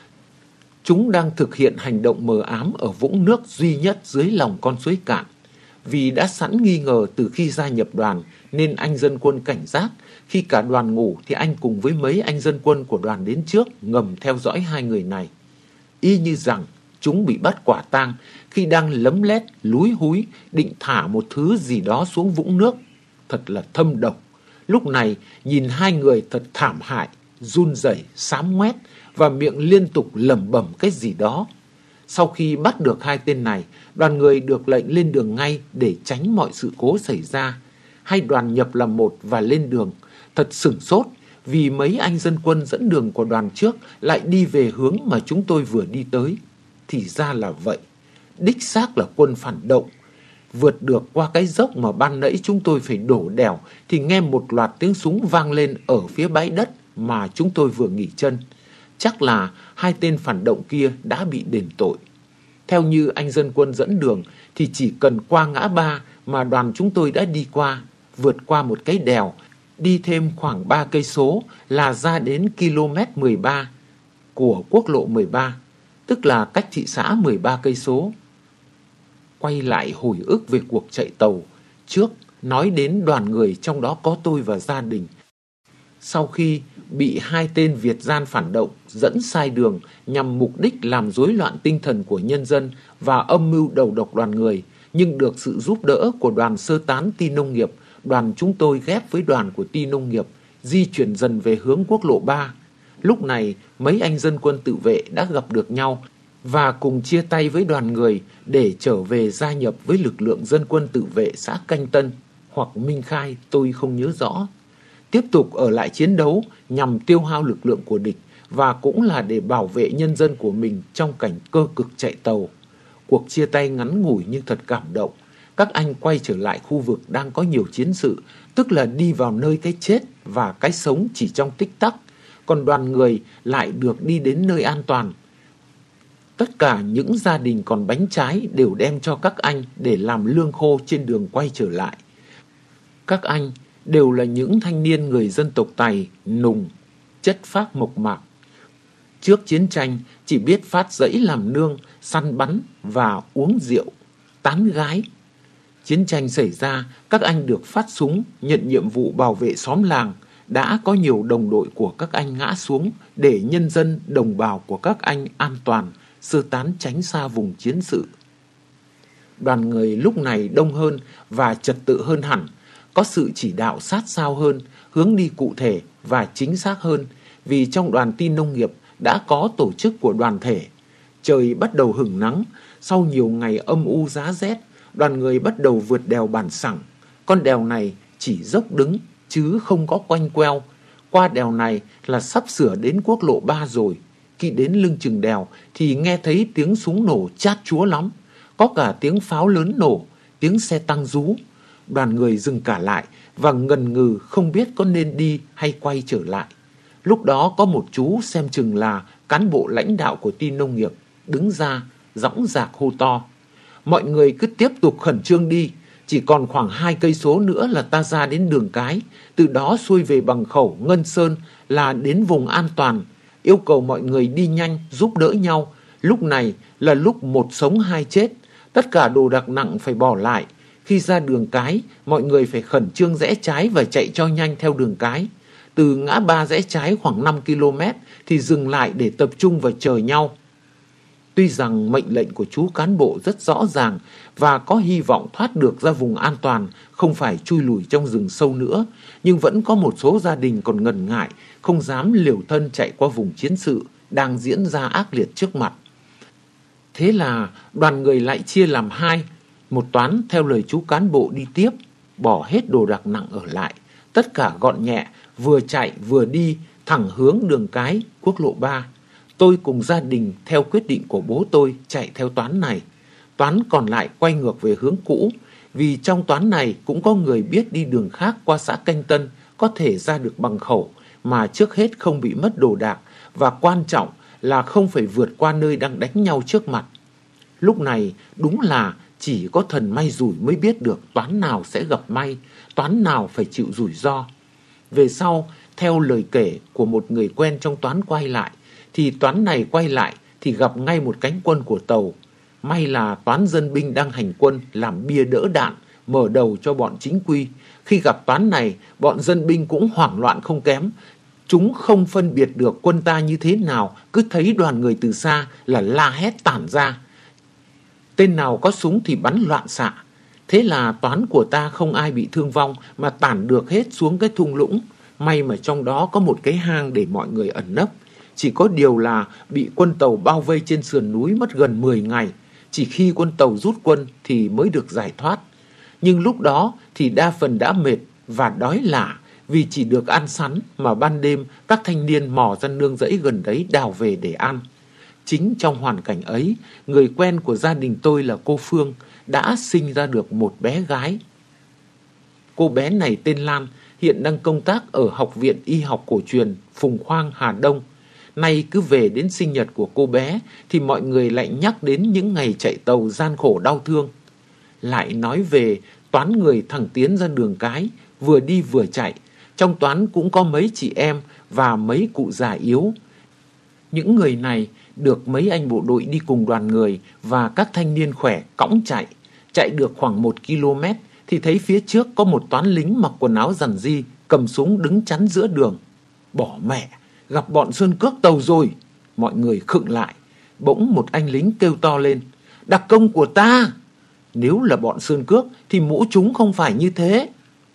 Speaker 1: Chúng đang thực hiện hành động mờ ám ở vũng nước duy nhất dưới lòng con suối cạn. Vì đã sẵn nghi ngờ từ khi gia nhập đoàn nên anh dân quân cảnh giác. Khi cả đoàn ngủ thì anh cùng với mấy anh dân quân của đoàn đến trước ngầm theo dõi hai người này. Y như rằng chúng bị bắt quả tang khi đang lấm lét lúi húi định thả một thứ gì đó xuống vũng nước. Thật là thâm độc. Lúc này nhìn hai người thật thảm hại, run rẩy, xám ngoét và miệng liên tục lẩm bẩm cái gì đó. Sau khi bắt được hai tên này, đoàn người được lệnh lên đường ngay để tránh mọi sự cố xảy ra. Hai đoàn nhập làm một và lên đường. Thật sửng sốt vì mấy anh dân quân dẫn đường của đoàn trước lại đi về hướng mà chúng tôi vừa đi tới. Thì ra là vậy, đích xác là quân phản động. Vượt được qua cái dốc mà ban nãy chúng tôi phải đổ đèo thì nghe một loạt tiếng súng vang lên ở phía bãi đất mà chúng tôi vừa nghỉ chân. Chắc là hai tên phản động kia đã bị đền tội. Theo như anh dân quân dẫn đường thì chỉ cần qua ngã ba mà đoàn chúng tôi đã đi qua, vượt qua một cái đèo, đi thêm khoảng 3 cây số là ra đến km 13 của quốc lộ 13, tức là cách thị xã 13 cây số. Quay lại hồi ức về cuộc chạy tàu, trước nói đến đoàn người trong đó có tôi và gia đình. Sau khi bị hai tên Việt gian phản động dẫn sai đường nhằm mục đích làm rối loạn tinh thần của nhân dân và âm mưu đầu độc đoàn người, nhưng được sự giúp đỡ của đoàn sơ tán ty nông nghiệp, đoàn chúng tôi ghép với đoàn của ty nông nghiệp, di chuyển dần về hướng quốc lộ 3. Lúc này, mấy anh dân quân tự vệ đã gặp được nhau và cùng chia tay với đoàn người để trở về gia nhập với lực lượng dân quân tự vệ xã Canh Tân hoặc Minh Khai, tôi không nhớ rõ. Tiếp tục ở lại chiến đấu nhằm tiêu hao lực lượng của địch và cũng là để bảo vệ nhân dân của mình trong cảnh cơ cực chạy tàu. Cuộc chia tay ngắn ngủi nhưng thật cảm động. Các anh quay trở lại khu vực đang có nhiều chiến sự, tức là đi vào nơi cái chết và cái sống chỉ trong tích tắc, còn đoàn người lại được đi đến nơi an toàn. Tất cả những gia đình còn bánh trái đều đem cho các anh để làm lương khô trên đường quay trở lại. Các anh đều là những thanh niên người dân tộc Tày, Nùng, chất phác mộc mạc. Trước chiến tranh chỉ biết phát dãy làm nương, săn bắn và uống rượu, tán gái. Chiến tranh xảy ra, các anh được phát súng, nhận nhiệm vụ bảo vệ xóm làng, đã có nhiều đồng đội của các anh ngã xuống để nhân dân đồng bào của các anh an toàn, sơ tán tránh xa vùng chiến sự. Đoàn người lúc này đông hơn và trật tự hơn hẳn, có sự chỉ đạo sát sao hơn, hướng đi cụ thể và chính xác hơn, vì trong đoàn tin nông nghiệp đã có tổ chức của đoàn thể. Trời bắt đầu hửng nắng, sau nhiều ngày âm u giá rét, đoàn người bắt đầu vượt đèo Bản Sẳng. Con đèo này chỉ dốc đứng chứ không có quanh queo. Qua đèo này là sắp sửa đến quốc lộ 3 rồi. Khi đến lưng chừng đèo thì nghe thấy tiếng súng nổ chát chúa lắm. Có cả tiếng pháo lớn nổ, tiếng xe tăng rú. Đoàn người dừng cả lại và ngần ngừ không biết có nên đi hay quay trở lại. Lúc đó có một chú xem chừng là cán bộ lãnh đạo của tin nông nghiệp đứng ra dõng dạc hô to: mọi người cứ tiếp tục khẩn trương đi, chỉ còn khoảng 2 cây số nữa là ta ra đến Đường Cái, từ đó xuôi về Bằng Khẩu, Ngân Sơn là đến vùng an toàn. Yêu cầu mọi người đi nhanh giúp đỡ nhau, lúc này là lúc một sống hai chết, tất cả đồ đạc nặng phải bỏ lại. Khi ra Đường Cái, mọi người phải khẩn trương rẽ trái và chạy cho nhanh theo Đường Cái. Từ ngã ba rẽ trái khoảng 5 km thì dừng lại để tập trung và chờ nhau. Tuy rằng mệnh lệnh của chú cán bộ rất rõ ràng và có hy vọng thoát được ra vùng an toàn, không phải chui lùi trong rừng sâu nữa, nhưng vẫn có một số gia đình còn ngần ngại, không dám liều thân chạy qua vùng chiến sự đang diễn ra ác liệt trước mặt. Thế là đoàn người lại chia làm hai. Một toán theo lời chú cán bộ đi tiếp, bỏ hết đồ đạc nặng ở lại, tất cả gọn nhẹ, vừa chạy vừa đi thẳng hướng Đường Cái, quốc lộ 3. Tôi cùng gia đình theo quyết định của bố tôi chạy theo toán này. Toán còn lại quay ngược về hướng cũ, vì trong toán này cũng có người biết đi đường khác qua xã Canh Tân có thể ra được Bằng Khẩu mà trước hết không bị mất đồ đạc, và quan trọng là không phải vượt qua nơi đang đánh nhau trước mặt. Lúc này đúng là chỉ có thần may rủi mới biết được toán nào sẽ gặp may, toán nào phải chịu rủi ro. Về sau, theo lời kể của một người quen trong toán quay lại, thì toán này quay lại thì gặp ngay một cánh quân của Tàu. May là toán dân binh đang hành quân làm bia đỡ đạn, mở đầu cho bọn chính quy. Khi gặp toán này, bọn dân binh cũng hoảng loạn không kém. Chúng không phân biệt được quân ta như thế nào, cứ thấy đoàn người từ xa là la hét tản ra. Tên nào có súng thì bắn loạn xạ. Thế là toán của ta không ai bị thương vong mà tản được hết xuống cái thung lũng. May mà trong đó có một cái hang để mọi người ẩn nấp. Chỉ có điều là bị quân Tàu bao vây trên sườn núi mất gần 10 ngày. Chỉ khi quân Tàu rút quân thì mới được giải thoát. Nhưng lúc đó thì đa phần đã mệt và đói lả, vì chỉ được ăn sắn mà ban đêm các thanh niên mò ra nương rẫy gần đấy đào về để ăn. Chính trong hoàn cảnh ấy, người quen của gia đình tôi là cô Phương đã sinh ra được một bé gái. Cô bé này tên Lan, hiện đang công tác ở Học viện Y học cổ truyền Phùng Khoang, Hà Đông. Nay cứ về đến sinh nhật của cô bé thì mọi người lại nhắc đến những ngày chạy tàu gian khổ đau thương. Lại nói về toán người thằng Tiến ra Đường Cái, vừa đi vừa chạy. Trong toán cũng có mấy chị em và mấy cụ già yếu. Những người này được mấy anh bộ đội đi cùng đoàn người và các thanh niên khỏe cõng chạy. Chạy được khoảng 1 km thì thấy phía trước có một toán lính mặc quần áo rằn ri, cầm súng đứng chắn giữa đường. Bỏ mẹ, gặp bọn Sơn Cước Tàu rồi. Mọi người khựng lại. Bỗng một anh lính kêu to lên: đặc công của ta! Nếu là bọn Sơn Cước thì mũ chúng không phải như thế.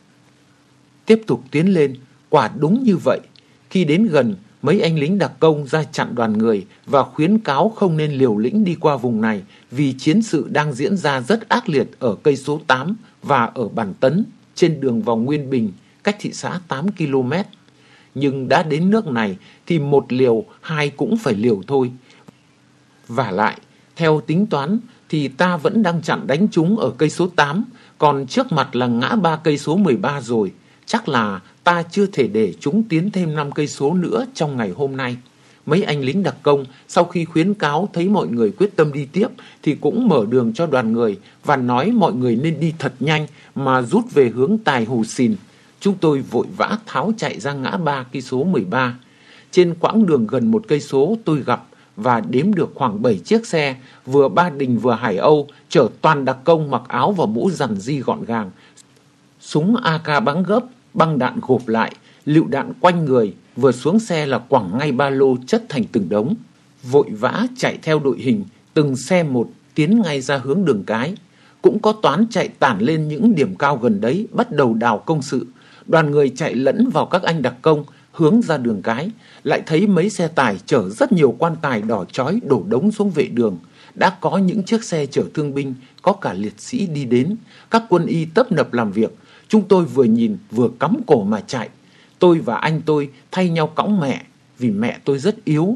Speaker 1: Tiếp tục tiến lên, quả đúng như vậy. Khi đến gần, mấy anh lính đặc công ra chặn đoàn người và khuyến cáo không nên liều lĩnh đi qua vùng này, vì chiến sự đang diễn ra rất ác liệt ở cây số 8 và ở Bản Tấn, trên đường vào Nguyên Bình, cách thị xã 8 km. Nhưng đã đến nước này thì một liều, hai cũng phải liều thôi. Vả lại, theo tính toán thì ta vẫn đang chặn đánh chúng ở cây số 8, còn trước mặt là ngã ba cây số 13 rồi. Chắc là ta chưa thể để chúng tiến thêm 5 cây số nữa trong ngày hôm nay. Mấy anh lính đặc công sau khi khuyến cáo thấy mọi người quyết tâm đi tiếp thì cũng mở đường cho đoàn người và nói mọi người nên đi thật nhanh mà rút về hướng Tài Hù Xìn. Chúng tôi vội vã tháo chạy ra ngã ba cây số 13. Trên quãng đường gần 1 cây số tôi gặp và đếm được khoảng 7 chiếc xe, vừa Ba Đình vừa Hải Âu, chở toàn đặc công mặc áo và mũ rằn ri gọn gàng. Súng AK bắn gấp, băng đạn gộp lại, Lựu đạn quanh người, vừa xuống xe là quẳng ngay ba lô chất thành từng đống. Vội vã chạy theo đội hình, từng xe một tiến ngay ra hướng đường cái. Cũng có toán chạy tản lên những điểm cao gần đấy, bắt đầu đào công sự. Đoàn người chạy lẫn vào các anh đặc công, hướng ra đường cái. Lại thấy mấy xe tải chở rất nhiều quan tài đỏ chói đổ đống xuống vệ đường. Đã có những chiếc xe chở thương binh, có cả liệt sĩ đi đến. Các quân y tấp nập làm việc. Chúng tôi vừa nhìn vừa cắm cổ mà chạy. Tôi và anh tôi thay nhau cõng mẹ, vì mẹ tôi rất yếu.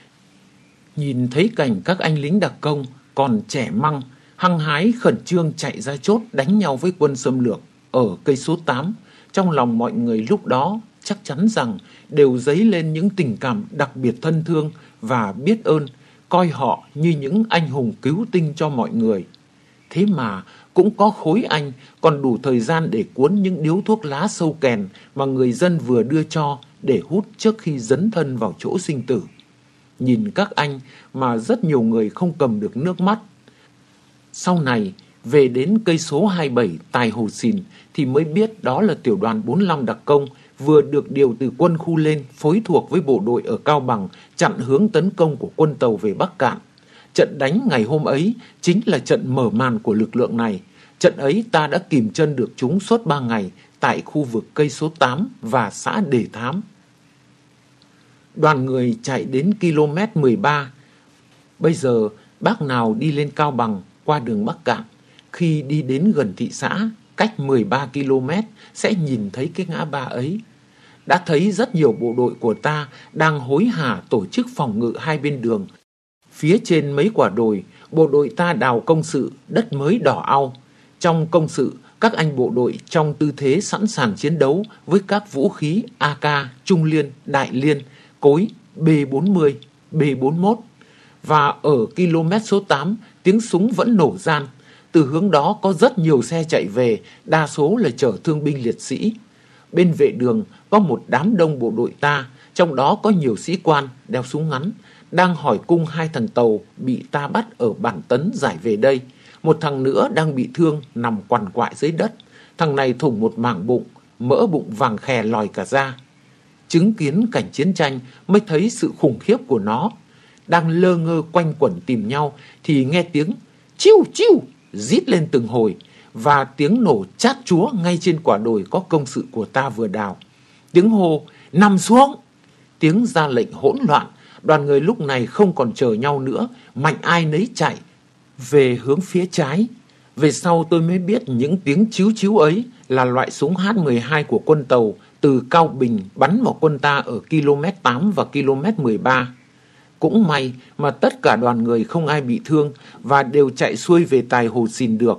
Speaker 1: Nhìn thấy cảnh các anh lính đặc công còn trẻ măng, hăng hái khẩn trương chạy ra chốt đánh nhau với quân xâm lược ở cây số 8, trong lòng mọi người lúc đó chắc chắn rằng đều dấy lên những tình cảm đặc biệt thân thương và biết ơn, coi họ như những anh hùng cứu tinh cho mọi người. Thế mà cũng có khối anh còn đủ thời gian để cuốn những điếu thuốc lá sâu kèn mà người dân vừa đưa cho để hút trước khi dấn thân vào chỗ sinh tử. Nhìn các anh mà rất nhiều người không cầm được nước mắt. Sau này, về đến cây số 27 Tài Hồ Xìn thì mới biết đó là tiểu đoàn 45 đặc công vừa được điều từ quân khu lên phối thuộc với bộ đội ở Cao Bằng chặn hướng tấn công của quân Tàu về Bắc Cạn. Trận đánh ngày hôm ấy chính là trận mở màn của lực lượng này. Trận ấy ta đã kìm chân được chúng suốt 3 ngày tại khu vực cây số 8 và xã Đề Thám. Đoàn người chạy đến km 13. Bây giờ bác nào đi lên Cao Bằng qua đường Bắc Cạn, khi đi đến gần thị xã, cách 13 km sẽ nhìn thấy cái ngã ba ấy. Đã thấy rất nhiều bộ đội của ta đang hối hả tổ chức phòng ngự hai bên đường. Phía trên mấy quả đồi, bộ đội ta đào công sự, đất mới đỏ au. Trong công sự, các anh bộ đội trong tư thế sẵn sàng chiến đấu với các vũ khí AK, Trung Liên, Đại Liên, cối B40, B41. Và ở km số 8, tiếng súng vẫn nổ ran. Từ hướng đó có rất nhiều xe chạy về, đa số là chở thương binh liệt sĩ. Bên vệ đường có một đám đông bộ đội ta, trong đó có nhiều sĩ quan đeo súng ngắn, đang hỏi cung hai thằng Tàu bị ta bắt ở Bản Tấn giải về đây. Một thằng nữa đang bị thương nằm quằn quại dưới đất. Thằng này thủng một mảng bụng, mỡ bụng vàng khè lòi cả ra. Chứng kiến cảnh chiến tranh mới thấy sự khủng khiếp của nó. Đang lơ ngơ quanh quẩn tìm nhau thì nghe tiếng chiu chiu rít lên từng hồi và tiếng nổ chát chúa ngay trên quả đồi có công sự của ta vừa đào. Tiếng hô nằm xuống, tiếng ra lệnh hỗn loạn. Đoàn người lúc này không còn chờ nhau nữa, mạnh ai nấy chạy về hướng phía trái. Về sau tôi mới biết những tiếng chíu chíu ấy là loại súng H12 của quân Tàu từ Cao Bình bắn vào quân ta ở km 8 và km 13. Cũng may mà tất cả đoàn người không ai bị thương và đều chạy xuôi về Tài Hồ Xìn được.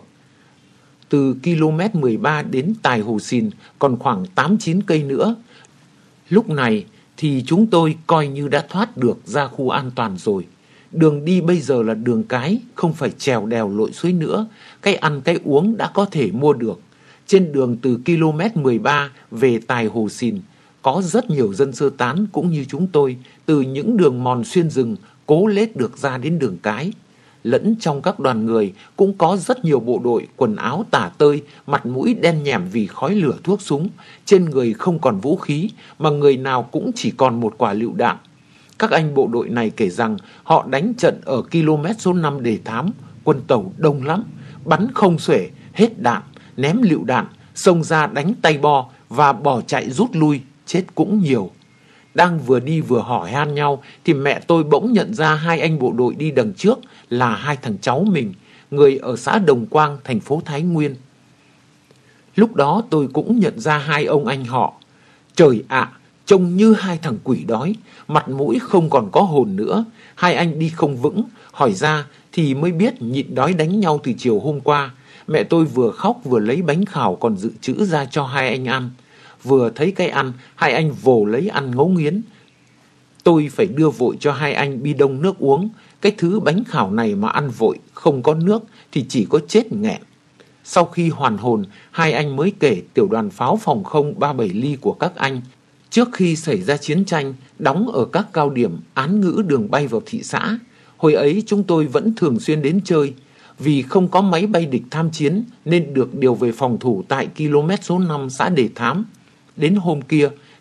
Speaker 1: Từ km 13 đến Tài Hồ Xìn còn khoảng 8-9 cây nữa. Lúc này thì chúng tôi coi như đã thoát được ra khu an toàn rồi. Đường đi bây giờ là đường cái, không phải trèo đèo lội suối nữa. Cái ăn cái uống đã có thể mua được. Trên đường từ km 13 về Tài Hồ Xìn có rất nhiều dân sơ tán cũng như chúng tôi, từ những đường mòn xuyên rừng cố lết được ra đến đường cái. Lẫn trong các đoàn người cũng có rất nhiều bộ đội quần áo tả tơi, mặt mũi đen nhẻm vì khói lửa thuốc súng, trên người không còn vũ khí mà người nào cũng chỉ còn một quả lựu đạn. Các anh bộ đội này kể rằng họ đánh trận ở km số 5 Đề Thám, quân Tàu đông lắm, bắn không xuể, hết đạn, ném lựu đạn, xông ra đánh tay bo và bỏ chạy rút lui, chết cũng nhiều. Đang vừa đi vừa hỏi han nhau thì mẹ tôi bỗng nhận ra hai anh bộ đội đi đằng trước là hai thằng cháu mình, người ở xã Đồng Quang, thành phố Thái Nguyên. Lúc đó tôi cũng nhận ra hai ông anh họ. Trời ạ, trông như hai thằng quỷ đói, mặt mũi không còn có hồn nữa. Hai anh đi không vững, hỏi ra thì mới biết nhịn đói đánh nhau từ chiều hôm qua. Mẹ tôi vừa khóc vừa lấy bánh khảo còn dự trữ ra cho hai anh ăn. Vừa thấy cái ăn, hai anh vồ lấy ăn ngấu nghiến. Tôi phải đưa vội cho hai anh bi đông nước uống. Cái thứ bánh khảo này mà ăn vội, không có nước thì chỉ có chết nghẹn. Sau khi hoàn hồn, hai anh mới kể tiểu đoàn pháo phòng không 37 ly của các anh. Trước khi xảy ra chiến tranh, đóng ở các cao điểm án ngữ đường bay vào thị xã. Hồi ấy chúng tôi vẫn thường xuyên đến chơi. Vì không có máy bay địch tham chiến nên được điều về phòng thủ tại km số 5 xã Đề Thám. Đến hôm kia,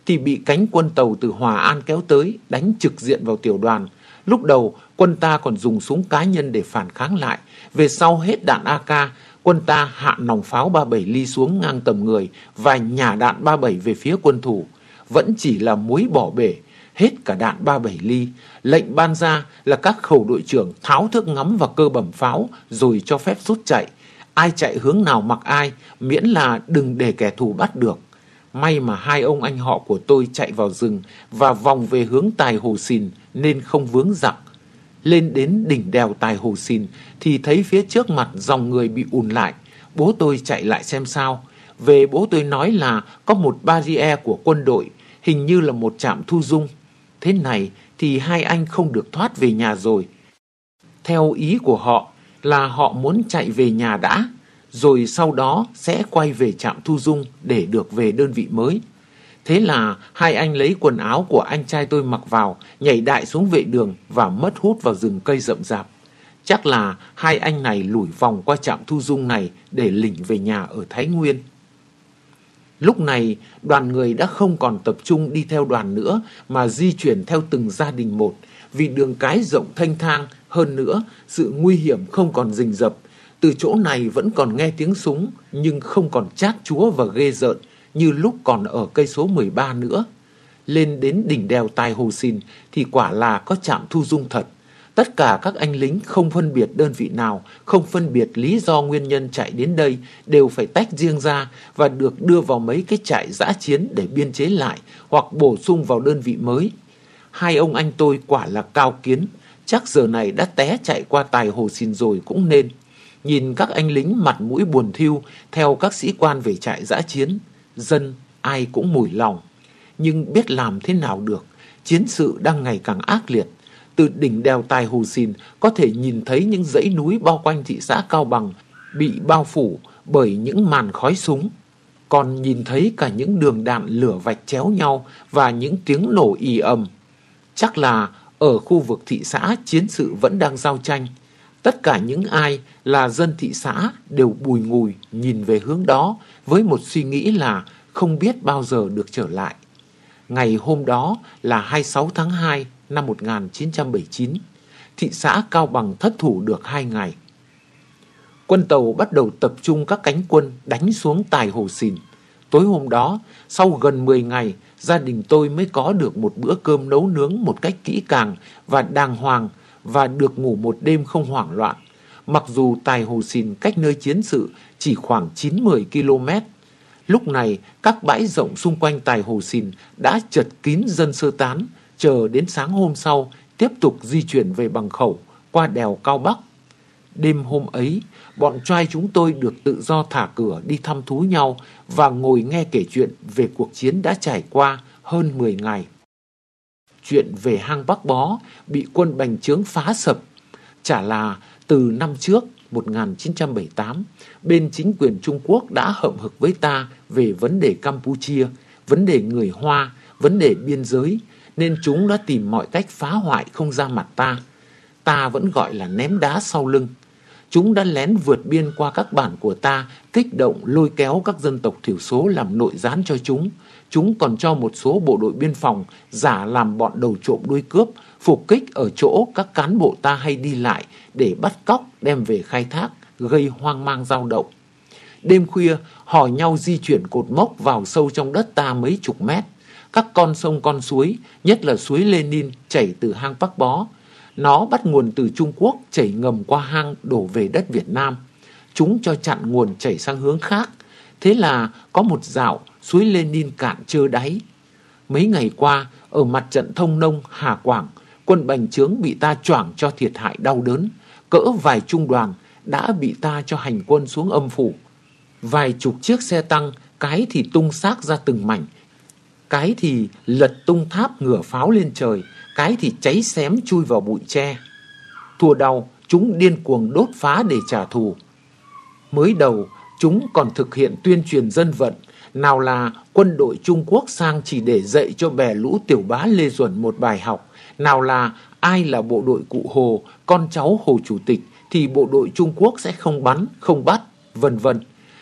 Speaker 1: thì bị cánh quân tàu từ Hòa An kéo tới, đánh trực diện vào tiểu đoàn. Lúc đầu, quân ta còn dùng súng cá nhân để phản kháng lại. Về sau hết đạn AK, quân ta hạ nòng pháo 37 ly xuống ngang tầm người và nhả đạn 37 về phía quân thủ. Vẫn chỉ là muối bỏ bể, hết cả đạn 37 ly. Lệnh ban ra là các khẩu đội trưởng tháo thước ngắm vào cơ bẩm pháo rồi cho phép rút chạy. Ai chạy hướng nào mặc ai, miễn là đừng để kẻ thù bắt được. May mà hai ông anh họ của tôi chạy vào rừng và vòng về hướng Tài Hồ Xìn nên không vướng giặc. Lên đến đỉnh đèo Tài Hồ Xìn thì thấy phía trước mặt dòng người bị ùn lại. Bố tôi chạy lại xem sao. Về bố tôi nói là có một barrier của quân đội, hình như là một trạm thu dung. Thế này thì hai anh không được thoát về nhà rồi. Theo ý của họ là họ muốn chạy về nhà đã, rồi sau đó sẽ quay về trạm thu dung để được về đơn vị mới. Thế là hai anh lấy quần áo của anh trai tôi mặc vào, nhảy đại xuống vệ đường và mất hút vào rừng cây rậm rạp. Chắc là hai anh này lủi vòng qua trạm thu dung này để lỉnh về nhà ở Thái Nguyên. Lúc này, đoàn người đã không còn tập trung đi theo đoàn nữa mà di chuyển theo từng gia đình một, vì đường cái rộng thênh thang, hơn nữa sự nguy hiểm không còn rình rập. Từ chỗ này vẫn còn nghe tiếng súng nhưng không còn chát chúa và ghê rợn như lúc còn ở cây số 13 nữa. Lên đến đỉnh đèo Tài Hồ Xìn thì quả là có trạm thu dung thật. Tất cả các anh lính không phân biệt đơn vị nào, không phân biệt lý do nguyên nhân chạy đến đây đều phải tách riêng ra và được đưa vào mấy cái trại dã chiến để biên chế lại hoặc bổ sung vào đơn vị mới. Hai ông anh tôi quả là cao kiến, chắc giờ này đã té chạy qua Tài Hồ Xìn rồi cũng nên. Nhìn các anh lính mặt mũi buồn thiu theo các sĩ quan về trại dã chiến, dân ai cũng mủi lòng. Nhưng biết làm thế nào được, chiến sự đang ngày càng ác liệt. Từ đỉnh đèo Tài Hồ Xìn có thể nhìn thấy những dãy núi bao quanh thị xã Cao Bằng bị bao phủ bởi những màn khói súng. Còn nhìn thấy cả những đường đạn lửa vạch chéo nhau và những tiếng nổ ì ầm. Chắc là ở khu vực thị xã chiến sự vẫn đang giao tranh. Tất cả những ai là dân thị xã đều bùi ngùi nhìn về hướng đó với một suy nghĩ là không biết bao giờ được trở lại. Ngày hôm đó là 26 tháng 2 năm 1979, thị xã Cao Bằng thất thủ được 2 ngày. Quân tàu bắt đầu tập trung các cánh quân đánh xuống Tài Hồ Xìn. Tối hôm đó, sau gần 10 ngày, gia đình tôi mới có được một bữa cơm nấu nướng một cách kỹ càng và đàng hoàng và được ngủ một đêm không hoảng loạn. Mặc dù Tài Hồ Xìn cách nơi chiến sự chỉ khoảng 9-10 km. Lúc này, các bãi rộng xung quanh Tài Hồ Xìn đã chật kín dân sơ tán, chờ đến sáng hôm sau tiếp tục di chuyển về Bằng Khẩu qua đèo Cao Bắc. Đêm hôm ấy, bọn trai chúng tôi được tự do thả cửa đi thăm thú nhau và ngồi nghe kể chuyện về cuộc chiến đã trải qua hơn 10 ngày. Chuyện về hang Bắc Bó bị quân Bành Chướng phá sập. Chả là từ năm trước 1978, bên chính quyền Trung Quốc đã hậm hực với ta về vấn đề Campuchia, vấn đề người Hoa, vấn đề biên giới, nên chúng đã tìm mọi cách phá hoại không ra mặt ta. Ta vẫn gọi là ném đá sau lưng. Chúng đã lén vượt biên qua các bản của ta, kích động lôi kéo các dân tộc thiểu số làm nội gián cho chúng. Chúng còn cho một số bộ đội biên phòng giả làm bọn đầu trộm đuôi cướp, phục kích ở chỗ các cán bộ ta hay đi lại để bắt cóc đem về khai thác, gây hoang mang dao động. Đêm khuya, hò nhau di chuyển cột mốc vào sâu trong đất ta mấy chục mét. Các con sông con suối, nhất là suối Lenin chảy từ hang Bắc Bó. Nó bắt nguồn từ Trung Quốc chảy ngầm qua hang đổ về đất Việt Nam. Chúng cho chặn nguồn chảy sang hướng khác. Thế là có một dạo suối Lenin cạn trơ đáy. Mấy ngày qua, ở mặt trận Thông Nông, Hà Quảng, quân Bành Chướng bị ta choảng cho thiệt hại đau đớn. Cỡ vài trung đoàn đã bị ta cho hành quân xuống âm phủ. Vài chục chiếc xe tăng, cái thì tung xác ra từng mảnh, cái thì lật tung tháp ngửa pháo lên trời, cái thì cháy xém chui vào bụi tre. Thua đau, chúng điên cuồng đốt phá để trả thù. Mới đầu, chúng còn thực hiện tuyên truyền dân vận, nào là quân đội Trung Quốc sang chỉ để dạy cho bè lũ tiểu bá Lê Duẩn một bài học, nào là ai là bộ đội cụ Hồ, con cháu Hồ Chủ tịch thì bộ đội Trung Quốc sẽ không bắn, không bắt, vân vân.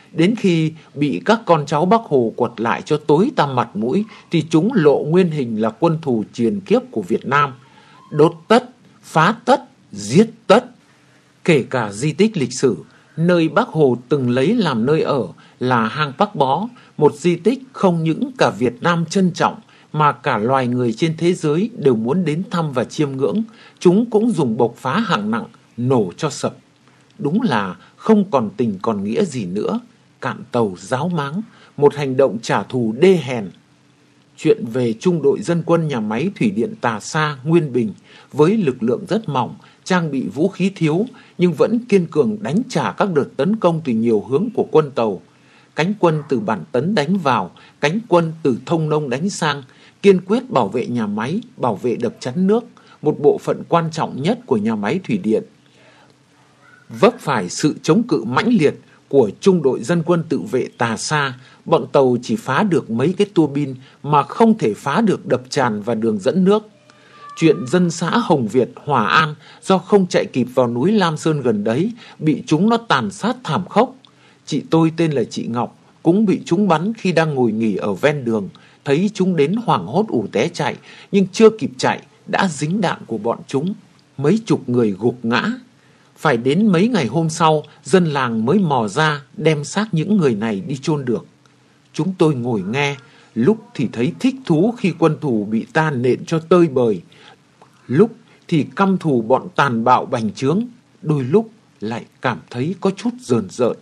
Speaker 1: Đến khi bị các con cháu Bác Hồ quật lại cho tối tăm mặt mũi thì chúng lộ nguyên hình là quân thù truyền kiếp của Việt Nam. Đốt tất, phá tất, giết tất. Kể cả di tích lịch sử, nơi Bác Hồ từng lấy làm nơi ở là hang Bác Bó, một di tích không những cả Việt Nam trân trọng mà cả loài người trên thế giới đều muốn đến thăm và chiêm ngưỡng. Chúng cũng dùng bộc phá hạng nặng, nổ cho sập. Đúng là không còn tình còn nghĩa gì nữa, cạn tàu ráo máng, một hành động trả thù đê hèn. Chuyện về trung đội dân quân nhà máy thủy điện Tà Sa, Nguyên Bình với lực lượng rất mỏng, trang bị vũ khí thiếu nhưng vẫn kiên cường đánh trả các đợt tấn công từ nhiều hướng của quân Tàu. Cánh quân từ Bản Tấn đánh vào, cánh quân từ Thông Nông đánh sang, kiên quyết bảo vệ nhà máy, bảo vệ đập chắn nước, một bộ phận quan trọng nhất của nhà máy thủy điện. Vấp phải sự chống cự mãnh liệt của trung đội dân quân tự vệ Tà Sa, bọn Tàu chỉ phá được mấy cái tua bin mà không thể phá được đập tràn và đường dẫn nước. Chuyện dân xã Hồng Việt, Hòa An do không chạy kịp vào núi Lam Sơn gần đấy, bị chúng nó tàn sát thảm khốc. Chị tôi tên là chị Ngọc, cũng bị chúng bắn khi đang ngồi nghỉ ở ven đường. Thấy chúng đến hoảng hốt ù té chạy, nhưng chưa kịp chạy, đã dính đạn của bọn chúng. Mấy chục người gục ngã. Phải đến mấy ngày hôm sau, dân làng mới mò ra đem xác những người này đi chôn được. Chúng tôi ngồi nghe, lúc thì thấy thích thú khi quân thù bị ta nện cho tơi bời, lúc thì căm thù bọn tàn bạo bành trướng, đôi lúc lại cảm thấy có chút rờn rợn.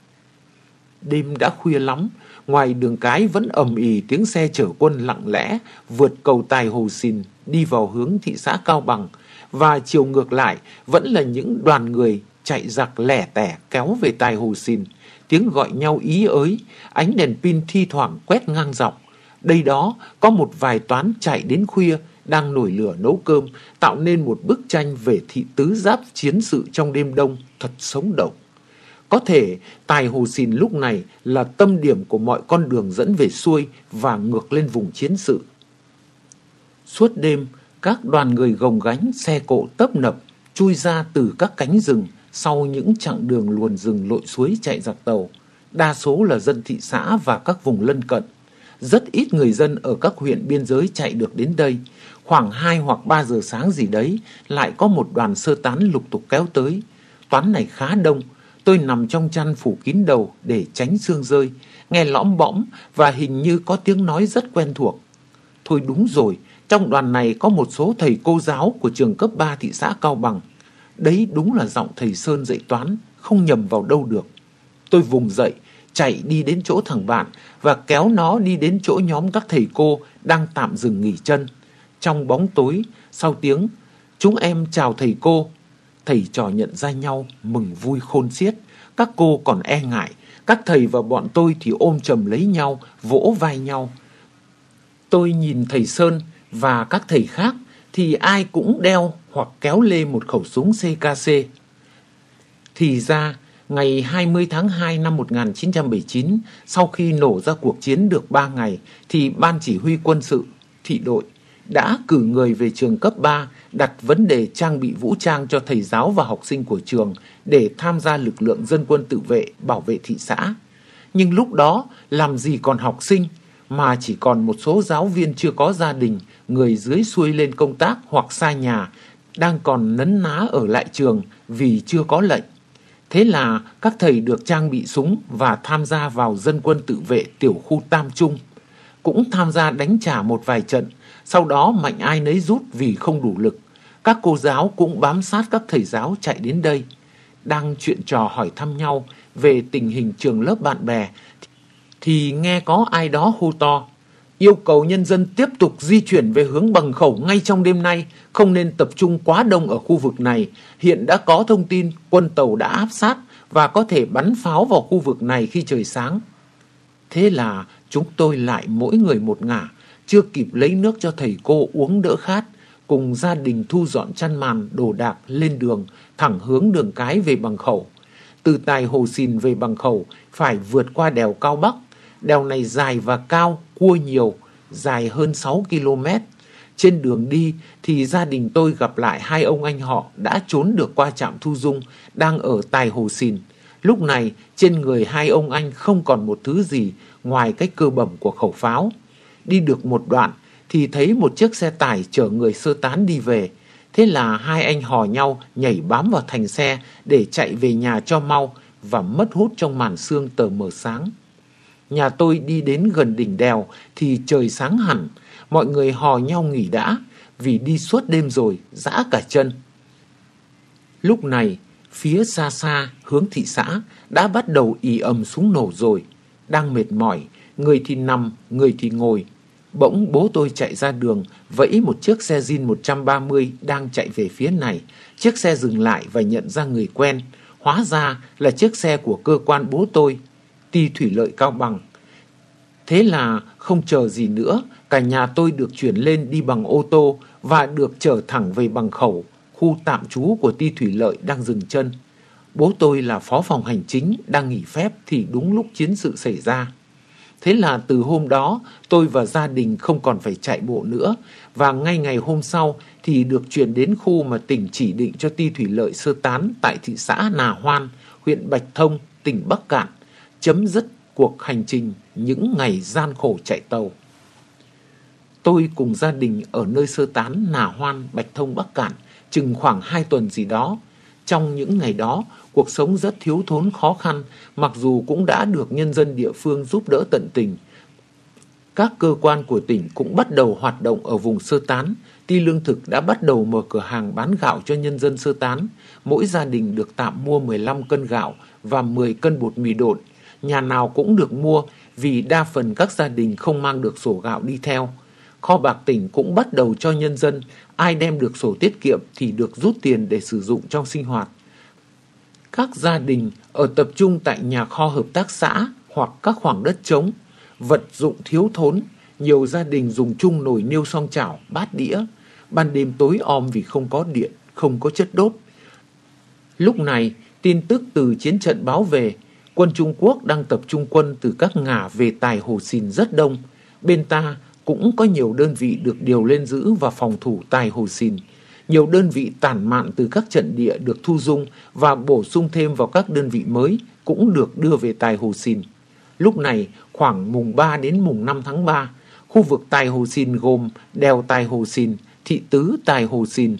Speaker 1: Đêm đã khuya lắm, ngoài đường cái vẫn ầm ĩ tiếng xe chở quân lặng lẽ vượt cầu Tài Hồ Xìn đi vào hướng thị xã Cao Bằng, và chiều ngược lại vẫn là những đoàn người chạy giặc lẻ tẻ kéo về Tài Hồ Xìn, tiếng gọi nhau ý ới, ánh đèn pin thi thoảng quét ngang dọc. Đây đó có một vài toán chạy đến khuya đang nổi lửa nấu cơm, tạo nên một bức tranh về thị tứ giáp chiến sự trong đêm đông thật sống động. Có thể Tài Hồ Xìn lúc này là tâm điểm của mọi con đường dẫn về xuôi và ngược lên vùng chiến sự. Suốt đêm, các đoàn người gồng gánh xe cộ tấp nập chui ra từ các cánh rừng sau những chặng đường luồn rừng lội suối chạy giặc Tàu. Đa số là dân thị xã và các vùng lân cận. Rất ít người dân ở các huyện biên giới chạy được đến đây. Khoảng 2 hoặc 3 giờ sáng gì đấy, lại có một đoàn sơ tán lục tục kéo tới. Toán này khá đông. Tôi nằm trong chăn phủ kín đầu để tránh sương rơi, nghe lõm bõm và hình như có tiếng nói rất quen thuộc. Thôi đúng rồi, trong đoàn này có một số thầy cô giáo của trường cấp 3 thị xã Cao Bằng. Đấy đúng là giọng thầy Sơn dạy toán, không nhầm vào đâu được. Tôi vùng dậy, chạy đi đến chỗ thằng bạn và kéo nó đi đến chỗ nhóm các thầy cô đang tạm dừng nghỉ chân. Trong bóng tối, sau tiếng "Chúng em chào thầy cô", thầy trò nhận ra nhau, mừng vui khôn xiết. Các cô còn e ngại, các thầy và bọn tôi thì ôm chầm lấy nhau, vỗ vai nhau. Tôi nhìn thầy Sơn và các thầy khác thì ai cũng đeo hoặc kéo lê một khẩu súng CKC. Thì ra, ngày 20 tháng 2 năm 1979, sau khi nổ ra cuộc chiến được 3 ngày, thì Ban Chỉ huy quân sự, thị đội, đã cử người về trường cấp 3 đặt vấn đề trang bị vũ trang cho thầy giáo và học sinh của trường để tham gia lực lượng dân quân tự vệ bảo vệ thị xã. Nhưng lúc đó làm gì còn học sinh, mà chỉ còn một số giáo viên chưa có gia đình, người dưới xuôi lên công tác hoặc xa nhà, đang còn nấn ná ở lại trường vì chưa có lệnh. Thế là các thầy được trang bị súng và tham gia vào dân quân tự vệ tiểu khu Tam Trung. Cũng tham gia đánh trả một vài trận, sau đó mạnh ai nấy rút vì không đủ lực. Các cô giáo cũng bám sát các thầy giáo chạy đến đây. Đang chuyện trò hỏi thăm nhau về tình hình trường lớp bạn bè, thì nghe có ai đó hô to: "Yêu cầu nhân dân tiếp tục di chuyển về hướng Bằng Khẩu ngay trong đêm nay, không nên tập trung quá đông ở khu vực này. Hiện đã có thông tin quân Tàu đã áp sát và có thể bắn pháo vào khu vực này khi trời sáng." Thế là chúng tôi lại mỗi người một ngả, chưa kịp lấy nước cho thầy cô uống đỡ khát, cùng gia đình thu dọn chăn màn đồ đạc lên đường, thẳng hướng đường cái về Bằng Khẩu. Từ Tài Hồ Xìn về Bằng Khẩu phải vượt qua đèo Cao Bắc. Đèo này dài và cao, cua nhiều, dài hơn 6 km. Trên đường đi thì gia đình tôi gặp lại hai ông anh họ đã trốn được qua trạm thu dung, đang ở Tài Hồ Xìn. Lúc này trên người hai ông anh không còn một thứ gì ngoài cái cơ bẩm của khẩu pháo. Đi được một đoạn thì thấy một chiếc xe tải chở người sơ tán đi về. Thế là hai anh hò nhau nhảy bám vào thành xe để chạy về nhà cho mau và mất hút trong màn sương tờ mờ sáng. Nhà tôi đi đến gần đỉnh đèo thì trời sáng hẳn. Mọi người hò nhau nghỉ đã vì đi suốt đêm rồi, rã cả chân. Lúc này, phía xa xa hướng thị xã đã bắt đầu ì ầm súng nổ rồi. Đang mệt mỏi, người thì nằm, người thì ngồi. Bỗng bố tôi chạy ra đường, vẫy một chiếc xe Jin 130 đang chạy về phía này. Chiếc xe dừng lại và nhận ra người quen. Hóa ra là chiếc xe của cơ quan bố tôi, ty thủy lợi Cao Bằng. Thế là không chờ gì nữa, cả nhà tôi được chuyển lên đi bằng ô tô và được chở thẳng về Bằng Khẩu, khu tạm trú của ty thủy lợi đang dừng chân. Bố tôi là phó phòng hành chính, đang nghỉ phép thì đúng lúc chiến sự xảy ra. Thế là từ hôm đó tôi và gia đình không còn phải chạy bộ nữa, và ngay ngày hôm sau thì được chuyển đến khu mà tỉnh chỉ định cho ty thủy lợi sơ tán tại thị xã Nà Hoan, huyện Bạch Thông, tỉnh Bắc Kạn, chấm dứt cuộc hành trình những ngày gian khổ chạy tàu. Tôi cùng gia đình ở nơi sơ tán Nà Hoan, Bạch Thông, Bắc Kạn chừng khoảng 2 tuần gì đó. Trong những ngày đó, cuộc sống rất thiếu thốn khó khăn, mặc dù cũng đã được nhân dân địa phương giúp đỡ tận tình. Các cơ quan của tỉnh cũng bắt đầu hoạt động ở vùng sơ tán. Ty lương thực đã bắt đầu mở cửa hàng bán gạo cho nhân dân sơ tán. Mỗi gia đình được tạm mua 15 cân gạo và 10 cân bột mì độn. Nhà nào cũng được mua vì đa phần các gia đình không mang được sổ gạo đi theo. Kho bạc tỉnh cũng bắt đầu cho nhân dân, ai đem được sổ tiết kiệm thì được rút tiền để sử dụng trong sinh hoạt. Các gia đình ở tập trung tại nhà kho hợp tác xã hoặc các khoảng đất trống. Vật dụng thiếu thốn, nhiều gia đình dùng chung nồi niêu xoong chảo, bát đĩa. Ban đêm tối om vì không có điện, không có chất đốt. Lúc này, tin tức từ chiến trận báo về, quân Trung Quốc đang tập trung quân từ các ngả về Tài Hồ Xìn rất đông. Bên ta cũng có nhiều đơn vị được điều lên giữ và phòng thủ Tài Hồ Xìn. Nhiều đơn vị tản mạn từ các trận địa được thu dung và bổ sung thêm vào các đơn vị mới cũng được đưa về Tài Hồ Xìn. Lúc này, khoảng mùng 3 đến mùng 5 tháng 3, khu vực Tài Hồ Xìn gồm đèo Tài Hồ Xìn, thị tứ Tài Hồ Xìn,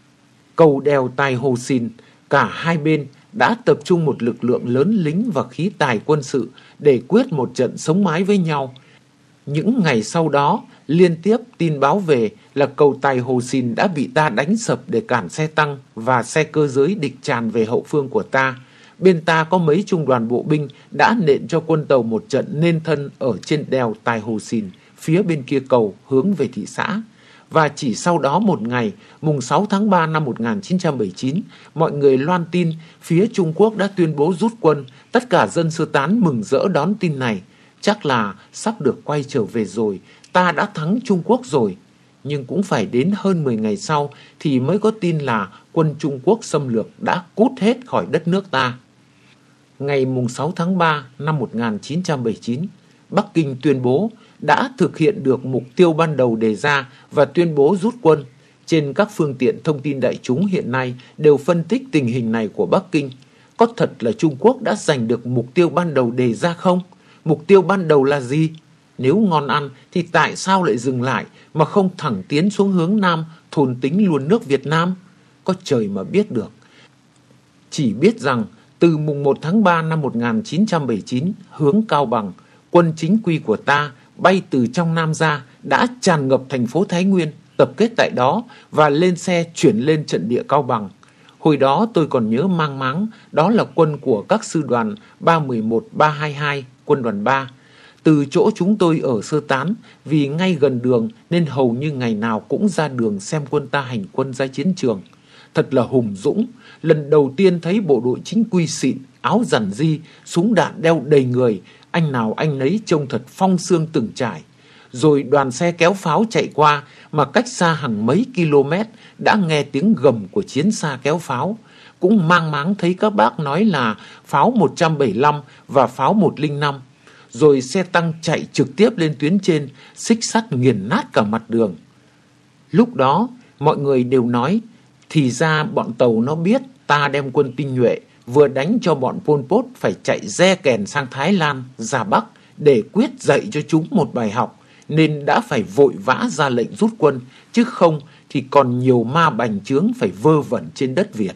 Speaker 1: cầu đèo Tài Hồ Xìn. Cả hai bên đã tập trung một lực lượng lớn lính và khí tài quân sự để quyết một trận sống mái với nhau. Những ngày sau đó, liên tiếp tin báo về là cầu Tài Hồ Xìn đã bị ta đánh sập để cản xe tăng và xe cơ giới địch tràn về hậu phương của ta. Bên ta có mấy trung đoàn bộ binh đã nện cho quân tàu một trận nên thân ở trên đèo Tài Hồ Xìn, phía bên kia cầu hướng về thị xã. Và chỉ sau đó một ngày, mùng 6 tháng 3 năm 1979, mọi người loan tin phía Trung Quốc đã tuyên bố rút quân. Tất cả dân sơ tán mừng rỡ đón tin này. Chắc là sắp được quay trở về rồi, ta đã thắng Trung Quốc rồi. Nhưng cũng phải đến hơn 10 ngày sau thì mới có tin là quân Trung Quốc xâm lược đã cút hết khỏi đất nước ta. Ngày 6 tháng 3 năm 1979, Bắc Kinh tuyên bố đã thực hiện được mục tiêu ban đầu đề ra và tuyên bố rút quân. Trên các phương tiện thông tin đại chúng hiện nay đều phân tích tình hình này của Bắc Kinh. Có thật là Trung Quốc đã giành được mục tiêu ban đầu đề ra không? Mục tiêu ban đầu là gì? Nếu ngon ăn thì tại sao lại dừng lại mà không thẳng tiến xuống hướng Nam, thôn tính luôn nước Việt Nam? Có trời mà biết được. Chỉ biết rằng từ mùng 1 tháng 3 năm 1979 hướng Cao Bằng, quân chính quy của ta bay từ trong Nam ra đã tràn ngập thành phố Thái Nguyên, tập kết tại đó và lên xe chuyển lên trận địa Cao Bằng. Hồi đó tôi còn nhớ mang máng, đó là quân của các sư đoàn 311, 322, quân đoàn 3. Từ chỗ chúng tôi ở sơ tán, vì ngay gần đường nên hầu như ngày nào cũng ra đường xem quân ta hành quân ra chiến trường. Thật là hùng dũng, lần đầu tiên thấy bộ đội chính quy xịn, áo giản di, súng đạn đeo đầy người, anh nào anh nấy trông thật phong xương từng trải. Rồi đoàn xe kéo pháo chạy qua mà cách xa hàng mấy km đã nghe tiếng gầm của chiến xa kéo pháo. Cũng mang máng thấy các bác nói là pháo 175 và pháo 105. Rồi xe tăng chạy trực tiếp lên tuyến trên, xích sắt nghiền nát cả mặt đường. Lúc đó mọi người đều nói, thì ra bọn tàu nó biết ta đem quân tinh nhuệ vừa đánh cho bọn Pol Pot phải chạy re kèn sang Thái Lan, ra Bắc để quyết dạy cho chúng một bài học, nên đã phải vội vã ra lệnh rút quân, chứ không thì còn nhiều ma bành trướng phải vơ vẩn trên đất Việt.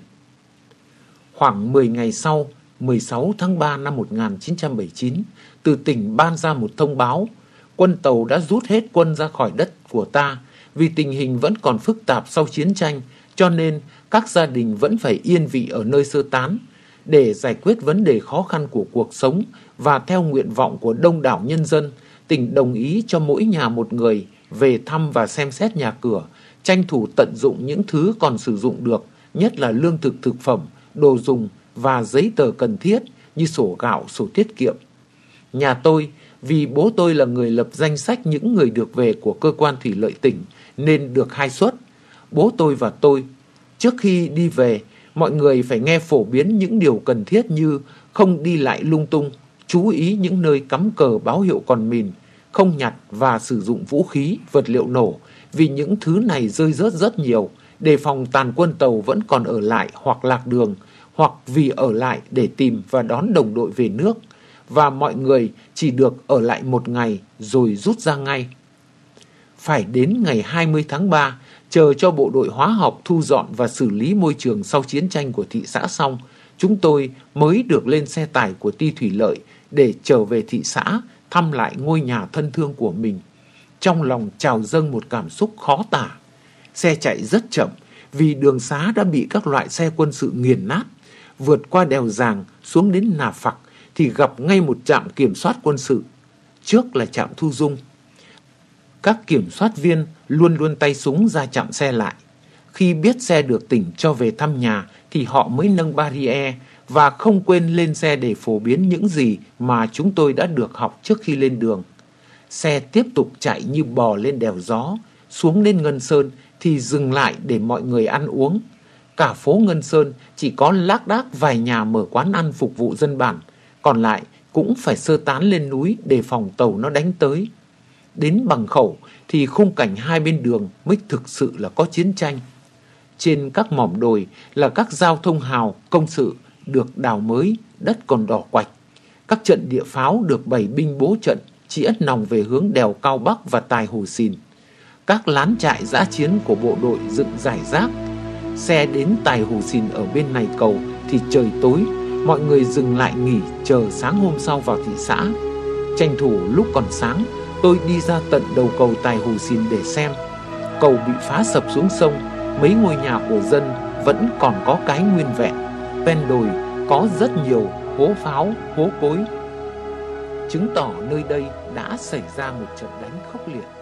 Speaker 1: Khoảng 10 ngày sau, 16 tháng 3 năm 1979, từ tỉnh ban ra một thông báo, quân Tàu đã rút hết quân ra khỏi đất của ta, vì tình hình vẫn còn phức tạp sau chiến tranh, cho nên các gia đình vẫn phải yên vị ở nơi sơ tán. Để giải quyết vấn đề khó khăn của cuộc sống và theo nguyện vọng của đông đảo nhân dân, tỉnh đồng ý cho mỗi nhà một người về thăm và xem xét nhà cửa, tranh thủ tận dụng những thứ còn sử dụng được, nhất là lương thực thực phẩm, đồ dùng và giấy tờ cần thiết như sổ gạo, sổ tiết kiệm. Nhà tôi, vì bố tôi là người lập danh sách những người được về của cơ quan thủy lợi tỉnh, nên được 2 suất. Bố tôi và tôi, trước khi đi về, mọi người phải nghe phổ biến những điều cần thiết như không đi lại lung tung, chú ý những nơi cắm cờ báo hiệu còn mìn, không nhặt và sử dụng vũ khí, vật liệu nổ, vì những thứ này rơi rớt rất nhiều, đề phòng tàn quân Tàu vẫn còn ở lại hoặc lạc đường, hoặc vì ở lại để tìm và đón đồng đội về nước, và mọi người chỉ được ở lại 1 ngày rồi rút ra ngay. Phải đến ngày 20 tháng 3, chờ cho bộ đội hóa học thu dọn và xử lý môi trường sau chiến tranh của thị xã xong, chúng tôi mới được lên xe tải của ty thủy lợi để trở về thị xã thăm lại ngôi nhà thân thương của mình. Trong lòng trào dâng một cảm xúc khó tả. Xe chạy rất chậm vì đường xá đã bị các loại xe quân sự nghiền nát. Vượt qua đèo Giàng xuống đến Nà Phạc thì gặp ngay một trạm kiểm soát quân sự. Trước là trạm Thu Dung. Các kiểm soát viên luôn luôn tay súng ra chặn xe lại. Khi biết xe được tỉnh cho về thăm nhà thì họ mới nâng barriere và không quên lên xe để phổ biến những gì mà chúng tôi đã được học trước khi lên đường. Xe tiếp tục chạy như bò lên đèo Gió, xuống đến Ngân Sơn thì dừng lại để mọi người ăn uống. Cả phố Ngân Sơn chỉ có lác đác vài nhà mở quán ăn phục vụ dân bản, còn lại cũng phải sơ tán lên núi để phòng Tàu nó đánh tới. Đến Bằng Khẩu thì khung cảnh hai bên đường mới thực sự là có chiến tranh. Trên các mỏm đồi là các giao thông hào, công sự được đào mới, đất còn đỏ quạch. Các trận địa pháo được bày binh bố trận, chĩa nòng về hướng đèo Cao Bắc và Tài Hồ Xìn. Các lán trại dã chiến của bộ đội dựng rải rác. Xe đến Tài Hồ Xìn ở bên này cầu thì trời tối, mọi người dừng lại nghỉ chờ sáng hôm sau vào thị xã. Tranh thủ lúc còn sáng, tôi đi ra tận đầu cầu Tài Hồ Xìn để xem. Cầu bị phá sập xuống sông, mấy ngôi nhà của dân vẫn còn có cái nguyên vẹn. Ven đồi có rất nhiều hố pháo, hố cối, chứng tỏ nơi đây đã xảy ra một trận đánh khốc liệt.